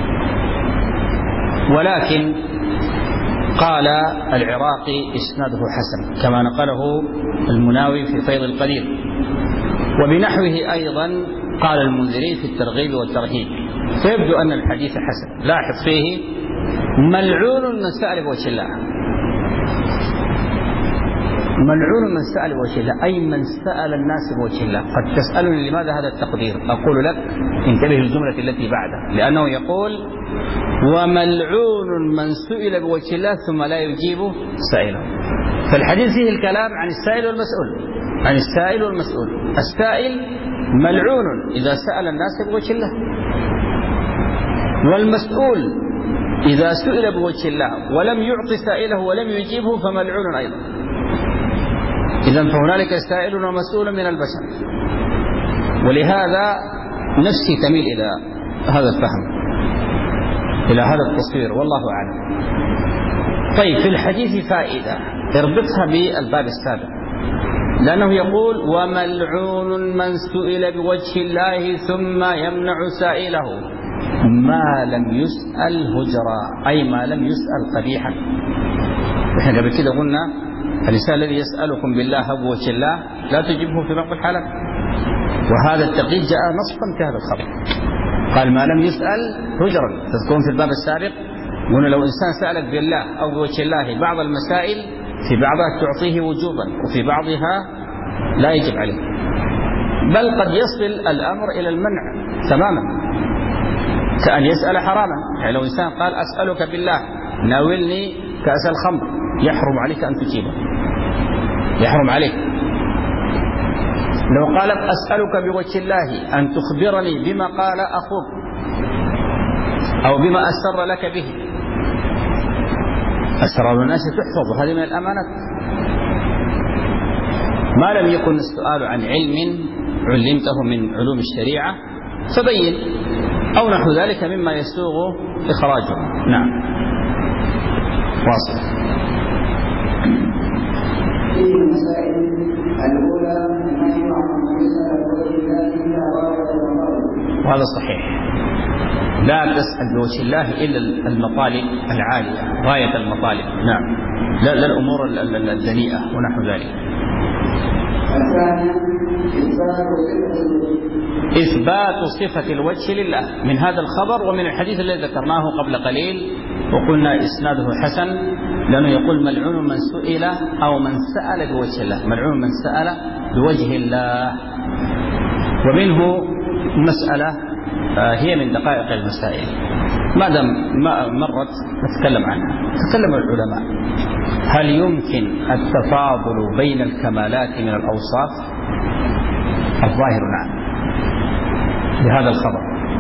ولكن قال العراقي إسناده حسن كما نقله المناوي في فيض القدير. وبنحوه أيضا قال المنذري في الترغيب والترهيب. فيبدو أن الحديث حسن. لاحظ فيه ملعون من سأل بوجه الله، ملعون من سأل بوجه الله، أي من سأل الناس بوجه الله. قد تسألني لماذا هذا التقدير؟ أقول لك انتبه للجملة التي بعدها، لأنه يقول وملعون من سئل بوجه الله ثم لا يجيب سائله. فالحديث فيه الكلام عن السائل والمسؤول، عن السائل والمسؤول. السائل ملعون إذا سأل الناس بوجه الله، والمسؤول إذا سئل بوجه الله ولم يعطي سائله ولم يجيبه فملعون أيضا. إذن فهنالك سائل ومسؤول من البشر. ولهذا نفسي تميل إلى هذا الفهم، إلى هذا التصوير، والله أعلم. طيب، في الحديث فائدة اربطها بالباب السابق، لأنه يقول وملعون من سئل بوجه الله ثم يمنع سائله ما لم يسأل هجرا، أي ما لم يسأل قبيحا. احنا قبل كده قلنا الإنسان الذي يسألكم بالله بوجه الله لا تجيبه في بعض الحالات، وهذا التقييد جاء نصا في هذا الخبر. قال ما لم يسأل هجرا. تذكرون في الباب السابق قلنا لو إنسان سألك بالله أو بوجه الله بعض المسائل في بعضها تعطيه وجوبا وفي بعضها لا يجب عليه، بل قد يصل الأمر إلى المنع تماما. كأن يسأل حراما. يعني لو إنسان قال أسألك بالله ناولني كأس الخمر، يحرم عليك أن تجيبه، يحرم عليك. لو قال أسألك بوجه الله أن تخبرني بما قال أخوك أو بما أسر لك به، أسرار الناس تحفظ، هذه من الأمانات. ما لم يكن السؤال عن علم علمته من علوم الشريعة فبين، أو نحو ذلك مما يسوغ إخراجه. نعم، واصل. في المسائل الأولى ما يعلم مسألة وجه الله إلا غاية المطالب، وهذا صحيح. لا تسأل بوجه الله إلا المطالب العالية، غاية المطالب. نعم، لا, لا الأمور الدنيئة ونحو ذلك. الثانية إثبات صفة الوجه لله من هذا الخبر ومن الحديث الذي ذكرناه قبل قليل وقلنا إسناده حسن، لأنه يقول ملعون من سئل أو من سأل بوجه الله، ملعون من سأل بوجه الله. ومنه مسألة هي من دقائق المسائل ما دام مرت نتكلم عنها. تكلم العلماء هل يمكن التفاضل بين الكمالات من الأوصاف؟ الظاهر نعم بهذا الخبر،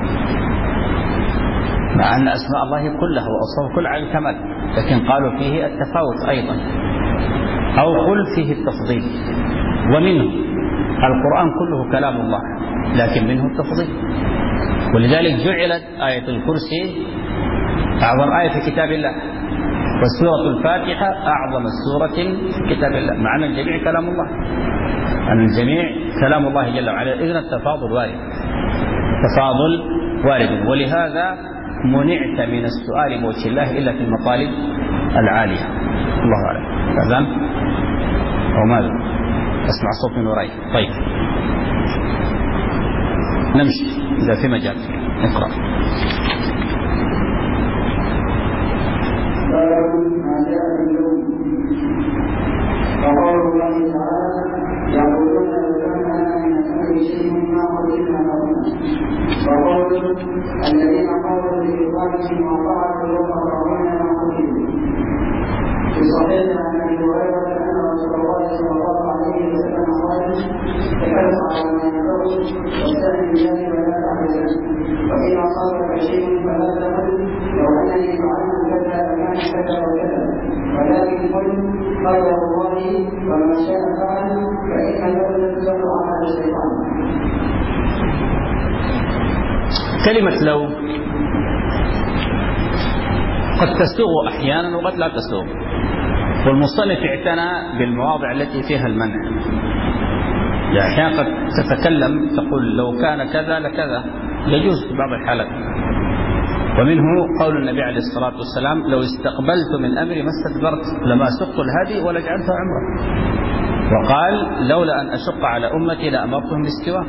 مع أن أسماء الله كلها وأوصاف كلها على الكمال، لكن قالوا فيه التفاوت أيضا، أو قل فيه التفضيل. ومنه القرآن كله كلام الله لكن منه التفضيل، ولذلك جعلت آية الكرسي أعظم آية في كتاب الله، والسورة الفاتحة أعظم سورة في كتاب الله، مع أن الجميع كلام الله، أن الجميع كلام الله جل وعلا. إذن التفاضل وارد، التفاضل وارد، ولهذا منعت من السؤال بوجه الله إلا في المطالب العالية. الله أعلم. أذن أو ماذا؟ أسمع صوت من وراي. طيب نمشي إذا في مجال. اقرأ. باب ما جاء في اللوم. وقول الله تعالى يقولون لو كان لنا من الأمر شيء ما قتلنا لهما. وقول الذين قالوا لإخوانهم وقعدوا وقررون ما قتلوا. في صحيح عن أبي هريرة أن رسول الله صلى الله عليه وسلم قال تكلم على ما ينبغي واستعن بالله ولا تعجزن، وإن أصابك شيء فلا تقل لو أنني فعلت كذا فكان كذا وكذا، ولكن قل قدر الله وما شاء فعل، فإن لو تزر على الشيطان. كلمة لو قد تسوغ أحيانا وقد لا تسوغ، والمصنف اعتنى بالمواضع التي فيها المنع. يعني أحيانا قد تتكلم تقول لو كان كذا لكذا، يجوز في بعض الحالات. ومنه قول النبي عليه الصلاة والسلام لو استقبلت من أمري ما استدبرت لما سقت الهدي ولا جعلته عمره. وقال لولا أن أشق على أمتي لأمرتهم بالسواك.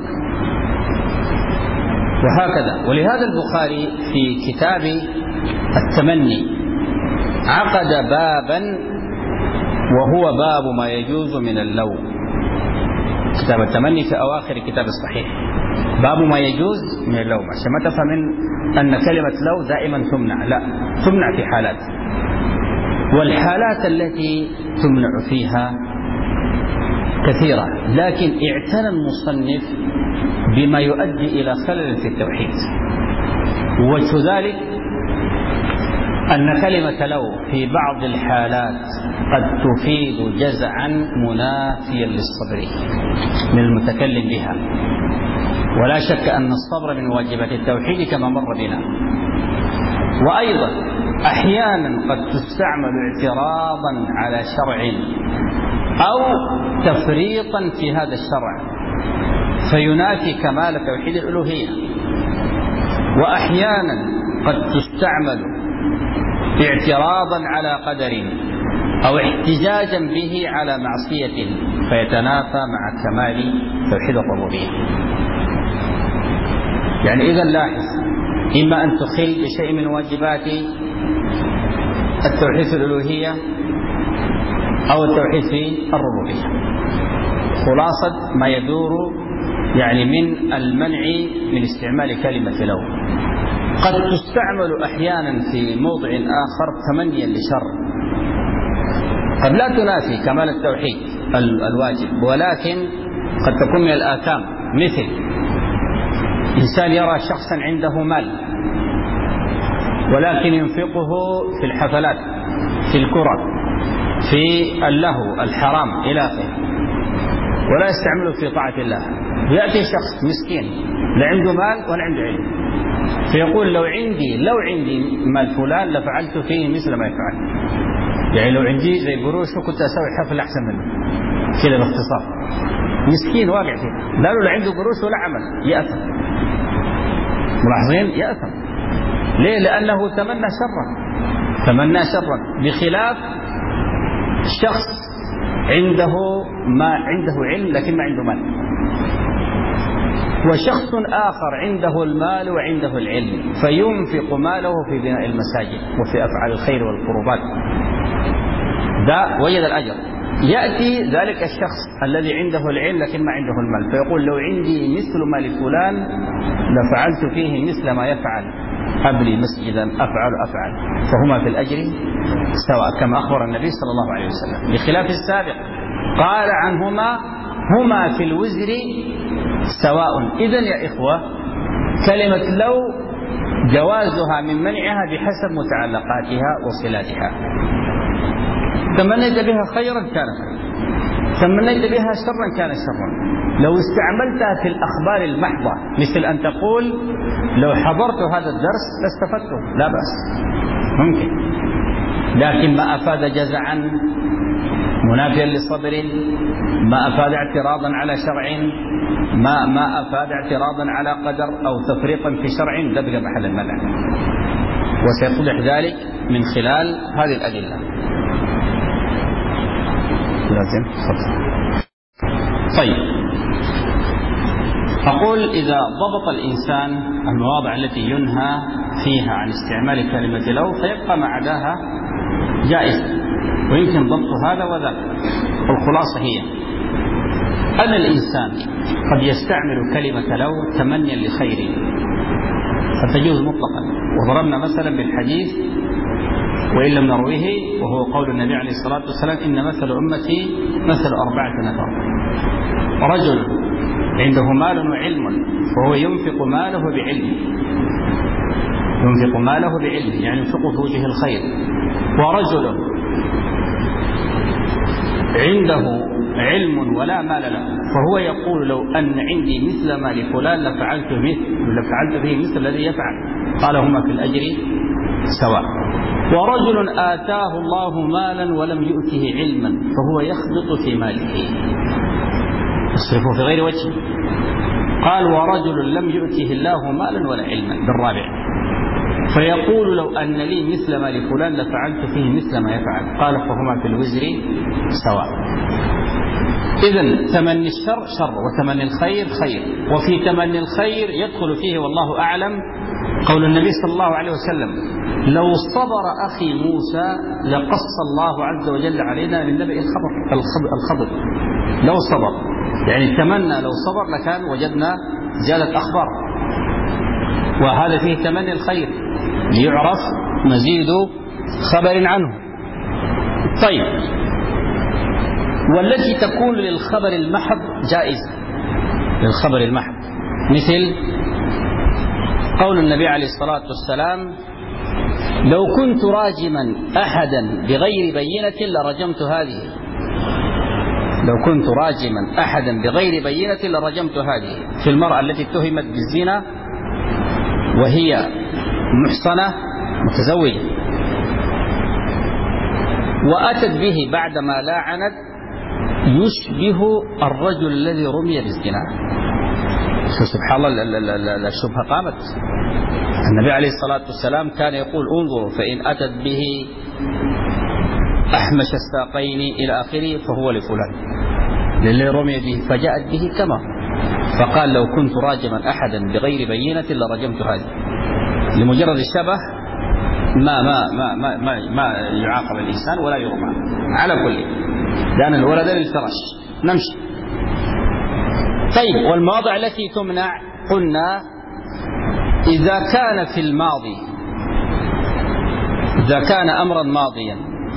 وهكذا. ولهذا البخاري في كتاب التمني عقد بابا وهو باب ما يجوز من اللو. كتاب التمني في أواخر كتاب الصحيح باب ما يجوز من اللو، عشان ما تفهم أن كلمة لو دائما تمنع، لا، تمنع في حالات، والحالات التي تمنع فيها كثيرة، لكن اعتنى المصنف بما يؤدي إلى خلل في التوحيد. ووجه ذلك أن كلمة لو في بعض الحالات قد تفيد جزعا منافيا للصبر من المتكلم بها، ولا شك أن الصبر من واجبات التوحيد كما مر بنا. وأيضا أحيانا قد تستعمل اعتراضا على شرع أو تفريطا في هذا الشرع فينافي كمال توحيد الألوهية، وأحيانا قد تستعمل اعتراضا على قدر أو احتجاجا به على معصية فيتنافى مع كمال توحيد الربوبية. يعني إذا لاحظ، إما أن تخل بشيء من واجبات التوحيد في الألوهية أو التوحيد في الربوبية. خلاصة ما يدور يعني من المنع من استعمال كلمة لو. قد تستعمل أحيانا في موضع آخر تمنيا لشر، قد لا تنافي كمال التوحيد الواجب، ولكن قد تكون من الآثام. مثل إنسان يرى شخصا عنده مال ولكن ينفقه في الحفلات، في الكرة، في اللهو الحرام إلى آخره، ولا يستعمله في طاعة الله. يأتي شخص مسكين لا عنده مال ولا عنده علم، فيقول لو عندي لو عندي مال فلان لفعلت فيه مثل ما يفعل. يعني لو عندي زي قروش كنت أسوي حفل أحسن منه كذا باختصار. مسكين واقع فيه، لا لا عنده قروش ولا عمل، يأثم. ملاحظين؟ يأثم. ليه؟ لأنه تمنى شرا، تمنى شرا، بخلاف شخص عنده ما عنده علم لكن ما عنده مال، وشخص آخر عنده المال وعنده العلم فينفق ماله في بناء المساجد وفي أفعال الخير والقربات، ده وجد الأجر. يأتي ذلك الشخص الذي عنده العلم لكن ما عنده المال فيقول لو عندي مثل مال فلان لفعلت فيه مثل ما يفعل، أبني مسجدا أفعل أفعل، فهما في الأجر سواء كما أخبر النبي صلى الله عليه وسلم، بخلاف السابق قال عنهما هما في الوزر سواء. إذن يا إخوة كلمة لو جوازها من منعها بحسب متعلقاتها وصلاتها. تمنيت بها خيرا كان خيرا، تمنيت بها شرا كان شرا. لو استعملتها في الأخبار المحضة مثل أن تقول لو حضرت هذا الدرس لاستفدته، لا بأس ممكن، لكن ما أفاد جزعا منافيا لصبر، ما أفاد اعتراضا على شرع، ما ما أفاد اعتراضا على قدر أو تفريطا في شرع، تبقى محل المنع، وسيتضح ذلك من خلال هذه الأدلة. لازم طيب. أقول إذا ضبط الإنسان المواضع التي ينهى فيها عن استعمال كلمة لو فيبقى ما عداها جائز، ويمكن ضبط هذا وذاك. والخلاصة هي أن الإنسان قد يستعمل كلمة لو تمنيا لخير فتجوز مطلقا. وضربنا مثلا بالحديث وإن لم نرويه وهو قول النبي عليه الصلاة والسلام إن مثل أمتي مثل أربعة نفر: رجل عنده مال وعلم وهو ينفق ماله بعلم، ينفق ماله بعلم يعني ينفق في وجه الخير. ورجل عنده علم ولا مال له فهو يقول لو أن عندي مثل مال فلان لفعلت مثل لفعلت به مثل الذي يفعل، قال هما في الأجر سواء. ورجل آتاه الله مالا ولم يؤته علما فهو يخبط في ماله يصرفه في غير وجه، قال ورجل لم يؤته الله مالا ولا علما بالرابع فيقول لو أن لي مثل ما لفلان لفعلت فيه مثل ما يفعل، قال فهما في الوزر سواء. إذن تمني الشر شر وتمني الخير خير، وفي تمني الخير يدخل فيه والله أعلم قول النبي صلى الله عليه وسلم لو صبر أخي موسى لقص الله عز وجل علينا من نبأ الخبر الخبر لو صبر، يعني تمنى لو صبر لكان وجدنا زيادة أخبار، وهذا فيه تمني الخير ليعرف مزيد خبر عنه. طيب، والتي تكون للخبر المحض جائزة، للخبر المحض مثل قول النبي عليه الصلاة والسلام لو كنت راجما أحدا بغير بينة لرجمت هذه، لو كنت راجما أحدا بغير بينة لرجمت هذه، في المرأة التي اتهمت بالزنا وهي محصنة متزوجة وأتت به بعدما لاعنت يشبه الرجل الذي رمي بالزنا. سبحان الله الشبهة قامت. النبي عليه الصلاة والسلام كان يقول انظروا فإن أتت به أحمش الساقين إلى آخره فهو لفلان للي رمي به، فجاءت به كما فقال لو كنت راجما أحدا بغير بينة لرجمت هذه، لمجرد الشبه ما ما ما ما ما, ما يعاقب الإنسان ولا يرمى على كل، لأن الولد للفراش نمشي. طيب، والمواضع التي تمنع قلنا إذا كان في الماضي إذا كان أمرا ماضيا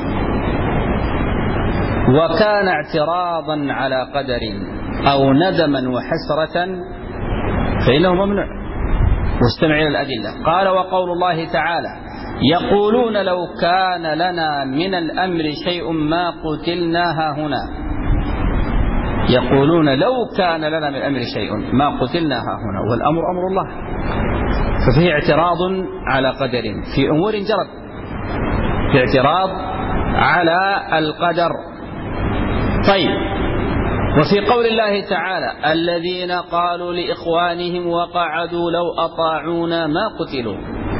وكان اعتراضا على قدر أو ندما وحسرة فإنه ممنوع. واستمع إلى الأدلة. قال: وقول الله تعالى: يقولون لو كان لنا من الأمر شيء ما قتلنا هاهنا. يقولون لو كان لنا من الأمر شيء ما قتلنا هاهنا، والأمر أمر الله، ففيه اعتراض على قدر في أمور جرت، في اعتراض على القدر. طيب، وفي قول الله تعالى: الذين قالوا لإخوانهم وقعدوا لو أطاعونا ما قتلوا.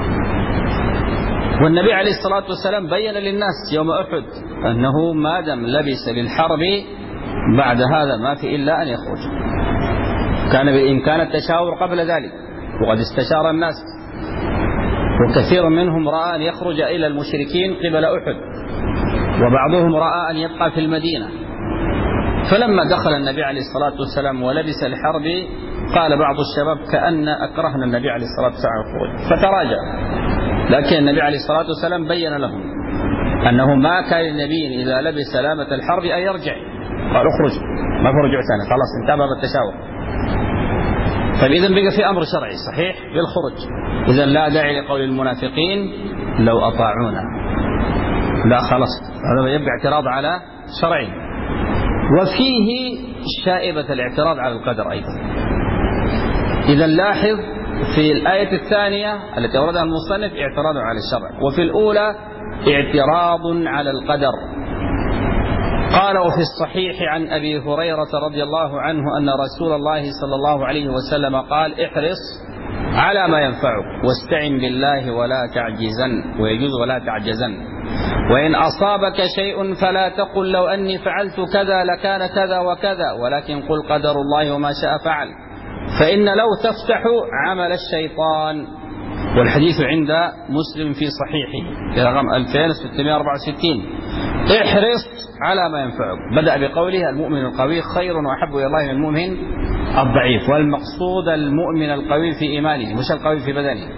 والنبي عليه الصلاة والسلام بين للناس يوم أحد أنه ما دام لبس للحرب بعد هذا ما في إلا أن يخرج. كان بالإمكان التشاور قبل ذلك، وقد استشار الناس، وكثير منهم رأى أن يخرج إلى المشركين قبل أحد، وبعضهم رأى أن يبقى في المدينة. فلما دخل النبي عليه الصلاة والسلام ولبس الحرب قال بعض الشباب: كأن أكرهنا النبي عليه الصلاة والسلام الخروج، فتراجع. لكن النبي عليه الصلاة والسلام بين لهم أنه ما كان للنبي إذا لبس سلامة الحرب أن يرجع، قال: اخرج، ما في رجوع ثاني، خلاص انتهى باب التشاور. طيب، إذن بقى في أمر شرعي صحيح بالخروج، إذن لا داعي لقول المنافقين لو أطاعونا، لا، خلاص هذا يبقى اعتراض على شرعي. وفيه شائبة الاعتراض على القدر أيضا. إذا لاحظ في الآية الثانية التي أوردها المصنف اعتراض على الشرع، وفي الأولى اعتراض على القدر. قال: وفي الصحيح عن أبي هريرة رضي الله عنه أن رسول الله صلى الله عليه وسلم قال: احرص على ما ينفعك واستعن بالله ولا تعجزن، ويجوز ولا تعجزن. وإن أصابك شيء فلا تقل لو أني فعلت كذا لكان كذا وكذا، ولكن قل قدر الله وما شاء فعل، فإن لو تفتح عمل الشيطان. والحديث عند مسلم في صحيحه رقم ألفين وستمائة وأربعة وستين. احرص على ما ينفعك. بدأ بقوله: المؤمن القوي خير وأحب إلى الله من المؤمن الضعيف. والمقصود المؤمن القوي في إيمانه، مش القوي في بدنه.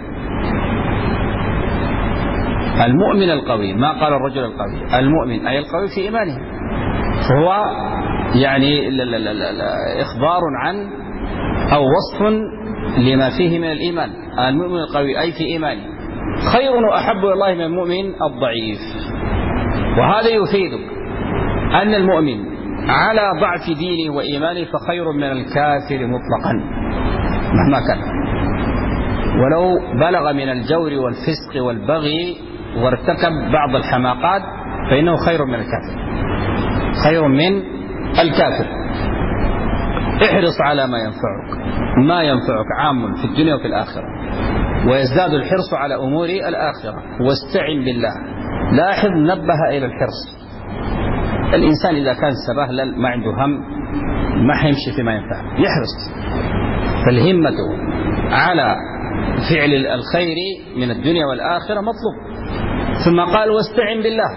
المؤمن القوي، ما قال الرجل القوي، المؤمن أي القوي في إيمانه. فهو يعني لا لا لا لا إخبار عن أو وصف لما فيه من الإيمان. المؤمن القوي أي في إيمانه خير وأحب إلى الله من المؤمن الضعيف. وهذا يفيدك أن المؤمن على ضعف دينه وإيمانه فخير من الكافر مطلقا مهما كان، ولو بلغ من الجور والفسق والبغي وارتكب بعض الحماقات فإنه خير من الكافر، خير من الكافر. احرص على ما ينفعك. ما ينفعك عام في الدنيا وفي الآخرة، ويزداد الحرص على أمور الآخرة. واستعن بالله. لاحظ، نبه إلى الحرص. الإنسان إذا كان سبهلل ما عنده هم ما حيمشي فيما ينفع، يحرص. فالهمة على فعل الخير من الدنيا والآخرة مطلوب. ثم قال: واستعن بالله،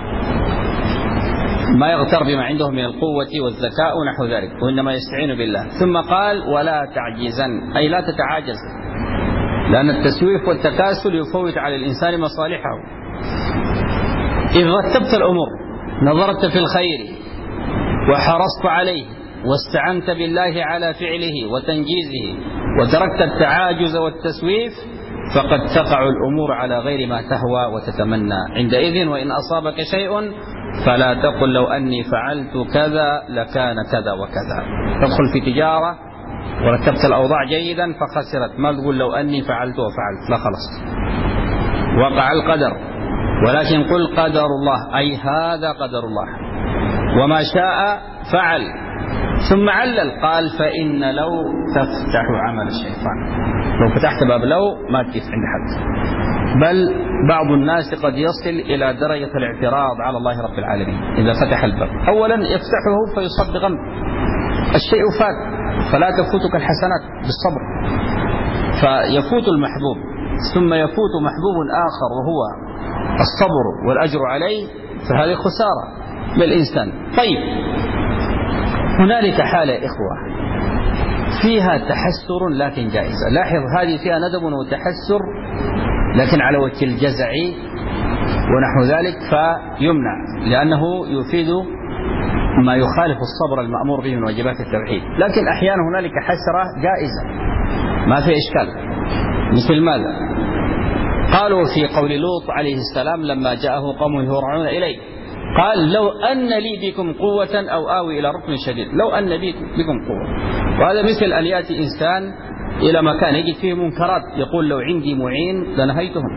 ما يغتر بما عنده من القوة والذكاء ونحو ذلك، وإنما يستعين بالله. ثم قال: ولا تعجزن، أي لا تتعاجز، لأن التسويف والتكاسل يفوت على الإنسان مصالحه. إذ رتبت الأمور، نظرت في الخير وحرصت عليه واستعنت بالله على فعله وتنجيزه وتركت التعاجز والتسويف، فقد تقع الأمور على غير ما تهوى وتتمنى. عندئذ وإن أصابك شيء فلا تقل لو أني فعلت كذا لكان كذا وكذا. تدخل في تجارة ورتبت الأوضاع جيدا فخسرت، ما تقول لو أني فعلت وفعلت، لا، خلص وقع القدر. ولكن قل قدر الله، أي هذا قدر الله وما شاء فعل. ثم علل قال: فإن لو تفتح عمل الشيطان. لو فتحت باب لو ما تكيف عند حد، بل بعض الناس قد يصل إلى درجة الاعتراض على الله رب العالمين إذا فتح الباب. أولا يفتحه فيصاب بغم، الشيء فات، فلا تفوتك الحسنات بالصبر، فيفوت المحبوب، ثم يفوت محبوب آخر وهو الصبر والأجر عليه، فهذه خسارة للإنسان. طيب، هنالك حالة يا إخوة فيها تحسر لكن جائزة. لاحظ هذه فيها ندب وتحسر لكن على وجه الجزع ونحو ذلك فيمنع، لأنه يفيد ما يخالف الصبر المأمور به من واجبات التوحيد. لكن أحيانا هنالك حسرة جائزة ما في إشكال. مثل ماذا؟ قالوا في قول لوط عليه السلام لما جاءه قومه يهرعون إليه قال لو أن لي بكم قوة أو آوي إلى ركن شديد. لو أن بكم قوة، وهذا مثل أن يأتي إنسان إلى مكان يجد فيه منكرات يقول لو عندي معين لنهيتهم،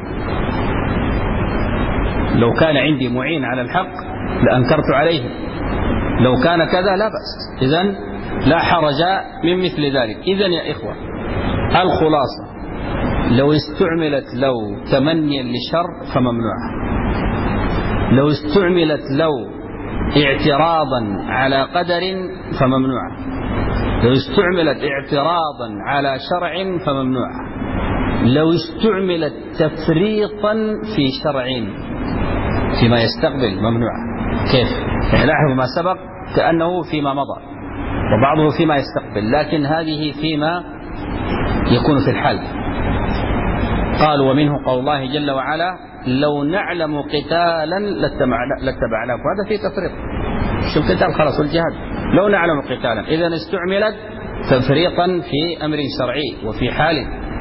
لو كان عندي معين على الحق لأنكرت عليهم، لو كان كذا لا بأس. إذن لا حرج من مثل ذلك. إذن يا إخوة الخلاصة لو استعملت لو تمنيا لشر فممنوعة، لو استعملت لو اعتراضا على قدر فممنوعة، لو استعملت اعتراضا على شرع فممنوعة، لو استعملت تفريطا في شرع فيما يستقبل ممنوعة. كيف؟ يعني لاحظوا ما سبق كأنه فيما مضى وبعضه فيما يستقبل، لكن هذه فيما يكون في الحال. قال ومنه قول الله جل وعلا لو نعلم قتالا لاتبعناكم. هذا فيه تفريط، شو القتال خلاص الجهاد. لو نعلم قتالا إذا استعملت تفريطا في أمر شرعي وفي حال.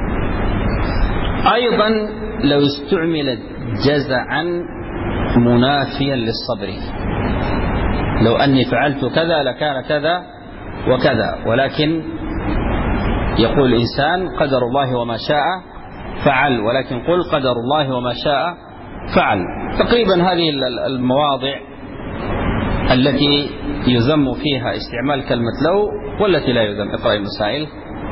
أيضا لو استعملت جزعا منافيا للصبر، لو أني فعلت كذا لكان كذا وكذا، ولكن يقول الإنسان قدر الله وما شاء فعل، ولكن قل قدر الله وما شاء فعل. تقريبا هذه المواضع التي يذم فيها استعمال كلمة لو والتي لا يذم. اقرأ المسائل.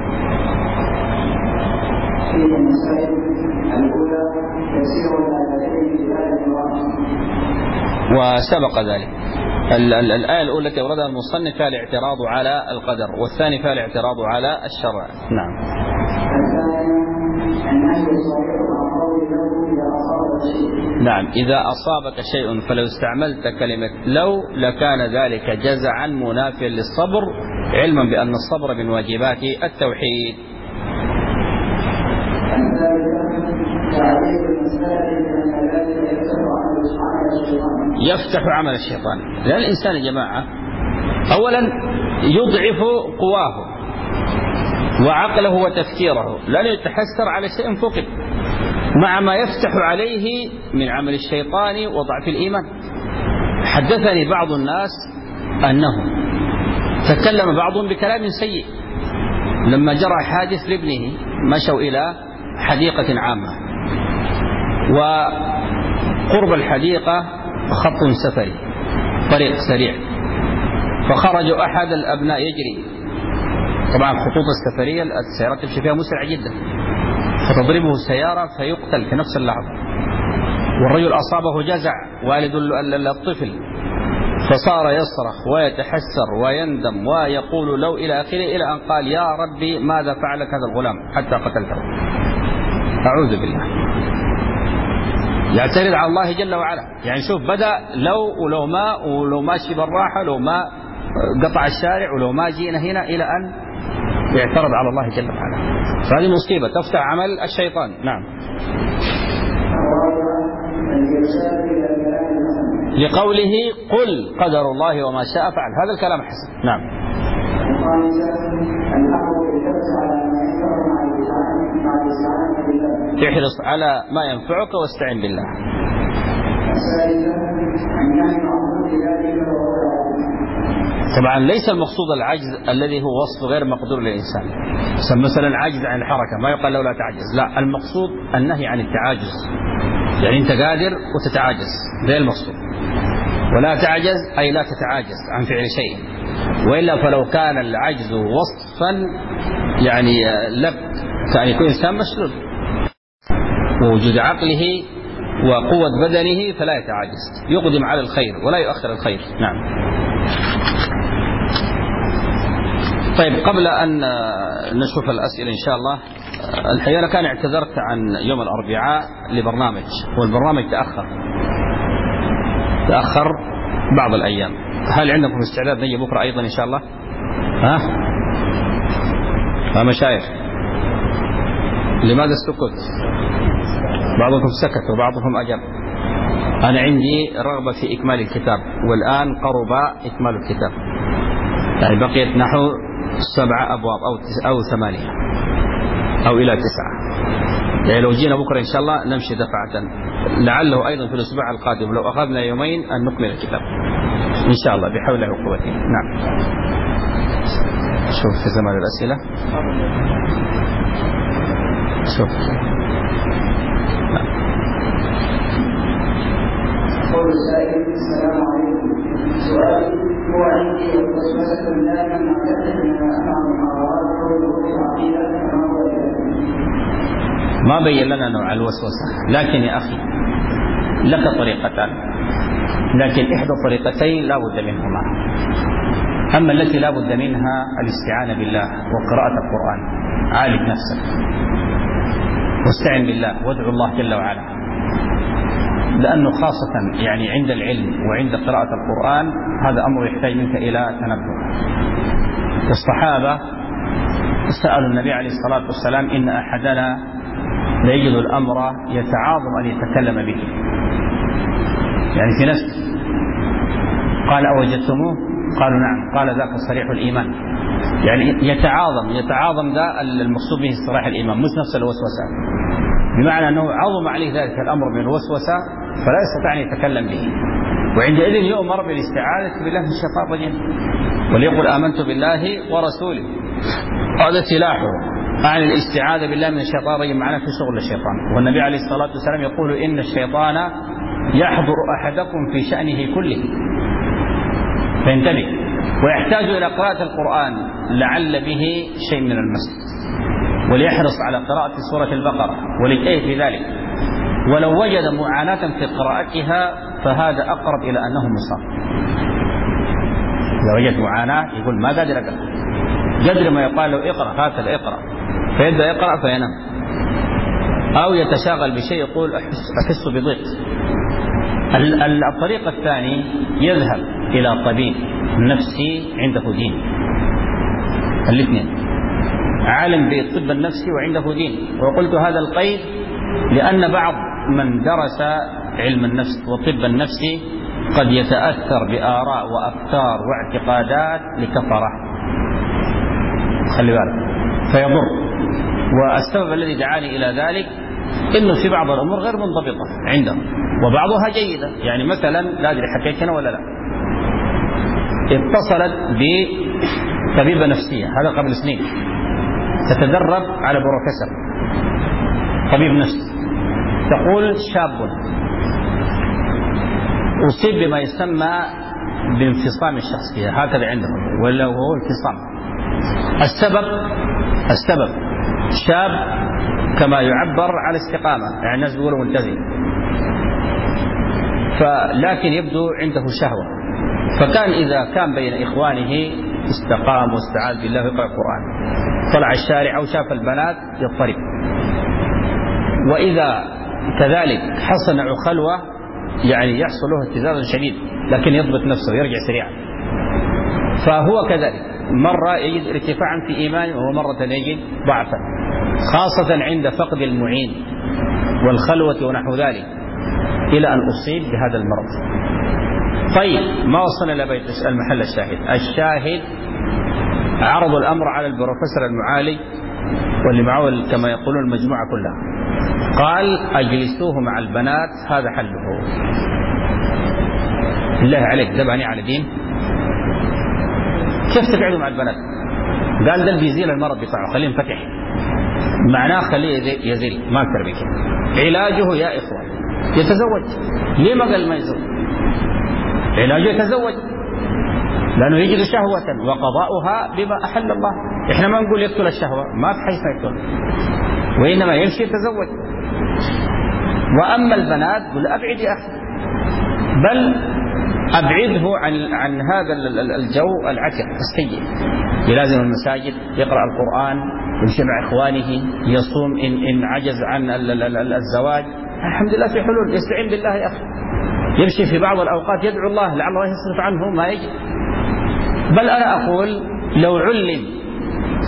المسائل الأولى تفسير الآيتين بهذا المراد. وسبق ذلك الآية الأولى التي أوردها المصنف فيها الاعتراض على القدر، والثاني فيها الاعتراض على الشرع. نعم. نعم إذا أصابك شيء فلو استعملت كلمة لو لكان ذلك جزعا منافيا للصبر، علما بأن الصبر من واجبات التوحيد. يفتح عمل الشيطان. لأن الإنسان يا جماعة أولا يضعف قواه وعقله وتفكيره، لن يتحسر على شيء فقد، مع ما يفتح عليه من عمل الشيطان وضعف الإيمان. حدثني بعض الناس أنه تكلم بعضهم بكلام سيء لما جرى حادث لابنه، مشوا إلى حديقة عامة وقرب الحديقة خط سفري طريق سريع، فخرج أحد الأبناء يجري. طبعا الخطوط السفرية السيارات تمشي فيها مسرع جدا، فتضربه السيارة فيقتل في نفس اللحظة. والرجل أصابه جزع والد الطفل، فصار يصرخ ويتحسر ويندم ويقول لو إلى آخره، إلى أن قال يا ربي ماذا فعلك هذا الغلام حتى قتلته. أعوذ بالله. يعترض على الله جل وعلا. يعني شوف بدأ لو ولو ما ولو ماشي بالراحة، لو ما قطع الشارع، ولو ما جينا هنا، إلى أن يعترض على الله جل وعلا. فهذه مصيبة تفتح عمل الشيطان. نعم. لقوله قل قدر الله وما شاء فعل، هذا الكلام حسن. نعم. احرص على ما ينفعك واستعن بالله. طبعا ليس المقصود العجز الذي هو وصف غير مقدور للإنسان، مثلا عاجز عن الحركة ما يقال له لا تعجز، لا، المقصود النهي عن التعاجز، يعني أنت قادر وتتعاجز، ده المقصود. ولا تعجز أي لا تتعاجز عن فعل شيء، وإلا فلو كان العجز وصفا يعني لك كأن يكون إنسان مشلول ووجود عقله وقوة بدنه فلا يتعاجز، يقدم على الخير ولا يؤخر الخير. نعم. طيب قبل أن نشوف الأسئلة إن شاء الله، الحقيقة أنا كان اعتذرت عن يوم الأربعاء لبرنامج، والبرنامج تأخر تأخر بعض الأيام. هل عندكم استعداد نجي بكرة أيضا إن شاء الله؟ ها؟ يا مشايخ لماذا السكوت؟ بعضكم سكت وبعضهم أجاب. أنا عندي رغبة في إكمال الكتاب، والآن قرب إكمال الكتاب، يعني بقيت نحو سبعة أبواب أو أو ثمانية أو إلى تسعة. يعني لو جينا بكرة إن شاء الله نمشي دفعة، لعله أيضا في الأسبوع القادم لو أخذنا يومين أن نكمل الكتاب إن شاء الله بحول الله وقوته. نعم. شوف في زمان الأسئلة. شوف. نعم. قول السائل: السلام عليكم. سؤالي هو عندي وسوسة دائما معتقد أن أمام المحاضرات حول العقيدة كما هو ما بين لنا نوع الوسوسة، لكن يا أخي لك طريقتان، لكن إحدى الطريقتين لا بد منهما. أما التي لا بد منها الاستعانة بالله وقراءة القرآن. عالج نفسك واستعن بالله وادعو الله جل وعلا، لأنه خاصة يعني عند العلم وعند قراءة القرآن هذا أمر يحتاج منك إلى تنبه. الصحابة سألوا النبي عليه الصلاة والسلام: إن أحدنا ليجد الأمر يتعاظم أن يتكلم به، يعني في نفسه. قال: أوجدتموه؟ قالوا: نعم. قال: ذاك صريح الإيمان. يعني يتعاظم يتعاظم ذا المقصود به صريح الإيمان، مش نفس الوسوسة، بمعنى أنه عظم عليه ذلك الأمر من الوسوسة فلا يستطيع أن يتكلم به، وعندئذ يؤمر بالاستعاذة بالله من الشيطان الرجيم، وليقل آمنت بالله ورسوله. هذا سلاحه عن الاستعاذة بالله من الشيطان الرجيم، معنا في شغل الشيطان. والنبي عليه الصلاة والسلام يقول: إن الشيطان يحضر أحدكم في شأنه كله، فانتبه. ويحتاج إلى قراءة القرآن لعل به شيء من المس، وليحرص على قراءة سورة البقرة ولكي في ذلك، ولو وجد معاناة في قراءتها فهذا أقرب إلى أنه مصاب. إذا وجد معاناة يقول ما قادر أقرأ، قدر ما يقال له اقرأ هكذا اقرأ، فيبدأ يقرأ فينام، أو يتشاغل بشيء يقول أحس, أحس بضيق. الطريق الثاني يذهب إلى طبيب نفسي عنده دين، الاثنين، عالم بالطب النفسي وعنده دين. وقلت هذا القيد لأن بعض من درس علم النفس والطب النفسي قد يتأثر بآراء وأفكار واعتقادات لكفرة، خلي بالك، فيضر. والسبب الذي دعاني إلى ذلك إنه في بعض الأمور غير منضبطة عندهم وبعضها جيدة. يعني مثلا لا أدري حكيت أنا ولا لا، اتصلت بطبيبة نفسية هذا قبل سنين، تتدرب على بروفيسور طبيب نفس، تقول: شاب أصيب بما يسمى بانفصام الشخصية، هكذا عندهم، ولا هو انفصام. السبب السبب شاب كما يعبر على استقامة، يعني الناس بيقولوا ملتزم، فلكن يبدو عنده شهوة، فكان إذا كان بين إخوانه استقام واستعاذ بالله ويقرأ القرآن، طلع الشارع أو شاف البنات يضطرب، وإذا كذلك حصل خلوة يعني يحصل له اهتزاز شديد، لكن يضبط نفسه ويرجع سريعا. فهو كذلك مرة يجد ارتفاعا في إيمانه ومرة يجد ضعفا، خاصة عند فقد المعين والخلوة ونحو ذلك، إلى أن أصيب بهذا المرض. طيب ما وصلنا إلى بيت المحل الشاهد. الشاهد عرض الأمر على البروفيسور المعالج واللي معه كما يقولون المجموعة كلها، قال: أجلسوه مع البنات هذا حله. بالله عليك دبعني على دين، كيف تقعدوا مع البنات؟ قال: ده بيزيل المرض بتاعه، خليه ينفتح، معناه خليه يزيل، ما أكثر من كده. علاجه يا إخوان يتزوج. ليه ما قال ما يزوج؟ علاجه يتزوج، لأنه يجد شهوة وقضاؤها بما أحل الله. إحنا ما نقول يقتل الشهوة، ما في حيث يقتل، وإنما يمشي يتزوج. وأما البنات قل أبعد يا أخي، بل أبعده عن عن هذا الجو العكر السيء. يلازم المساجد، يقرأ القرآن، يمشي مع إخوانه، يصوم إن إن عجز عن الزواج. الحمد لله في حلول، يستعين بالله يا أخي، يمشي في بعض الأوقات يدعو الله لعل الله يصرف عنه ما يجي. بل أنا أقول لو علم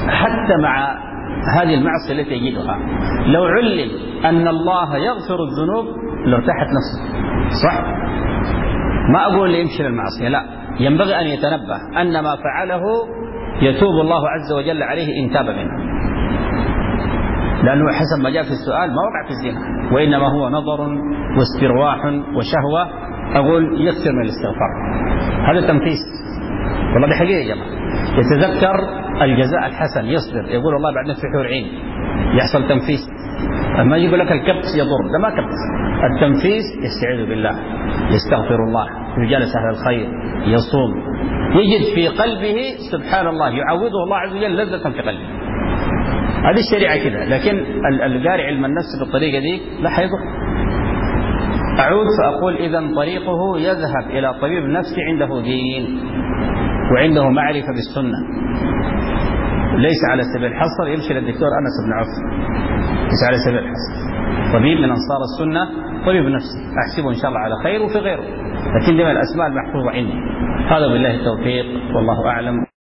حتى مع هذه المعصية التي يجدها لو علم أن الله يغفر الذنوب لارتاحت نفسه، صح؟ ما أقول يمشي للمعصية، لا، ينبغي أن يتنبه أن ما فعله يتوب الله عز وجل عليه إن تاب منه، لأنه حسب ما جاء في السؤال ما وقع في الزنا، وإنما هو نظر واسترواح وشهوة، أقول يكثر من الاستغفار. هذا تنفيس، والله بحقيقة يا جماعة. يتذكر الجزاء الحسن، يصبر، يقول الله بعدين في حور عين، يحصل تنفيس. ما يقول لك الكبت يضر، ده ما كبت. التنفيس يستعيذ بالله، يستغفر الله، يجالس أهل الخير، يصوم، يجد في قلبه سبحان الله يعوضه الله عز وجل لذة في قلبه. هذه الشريعة كده. لكن القارئ علم النفس بالطريقة دي لا حيضر. أعود فأقول إذن طريقه يذهب إلى طبيب نفسي عنده دين وعنده معرفة بالسنة، ليس على سبيل الحصر يمشي للدكتور أنس بن عوف، ليس على سبيل الحصر. طبيب من أنصار السنة، طبيب نفسي، أحسبه إن شاء الله على خير وفي غيره، لكن دائما الأسماء المحفوظة عندي. هذا بالله التوفيق والله أعلم.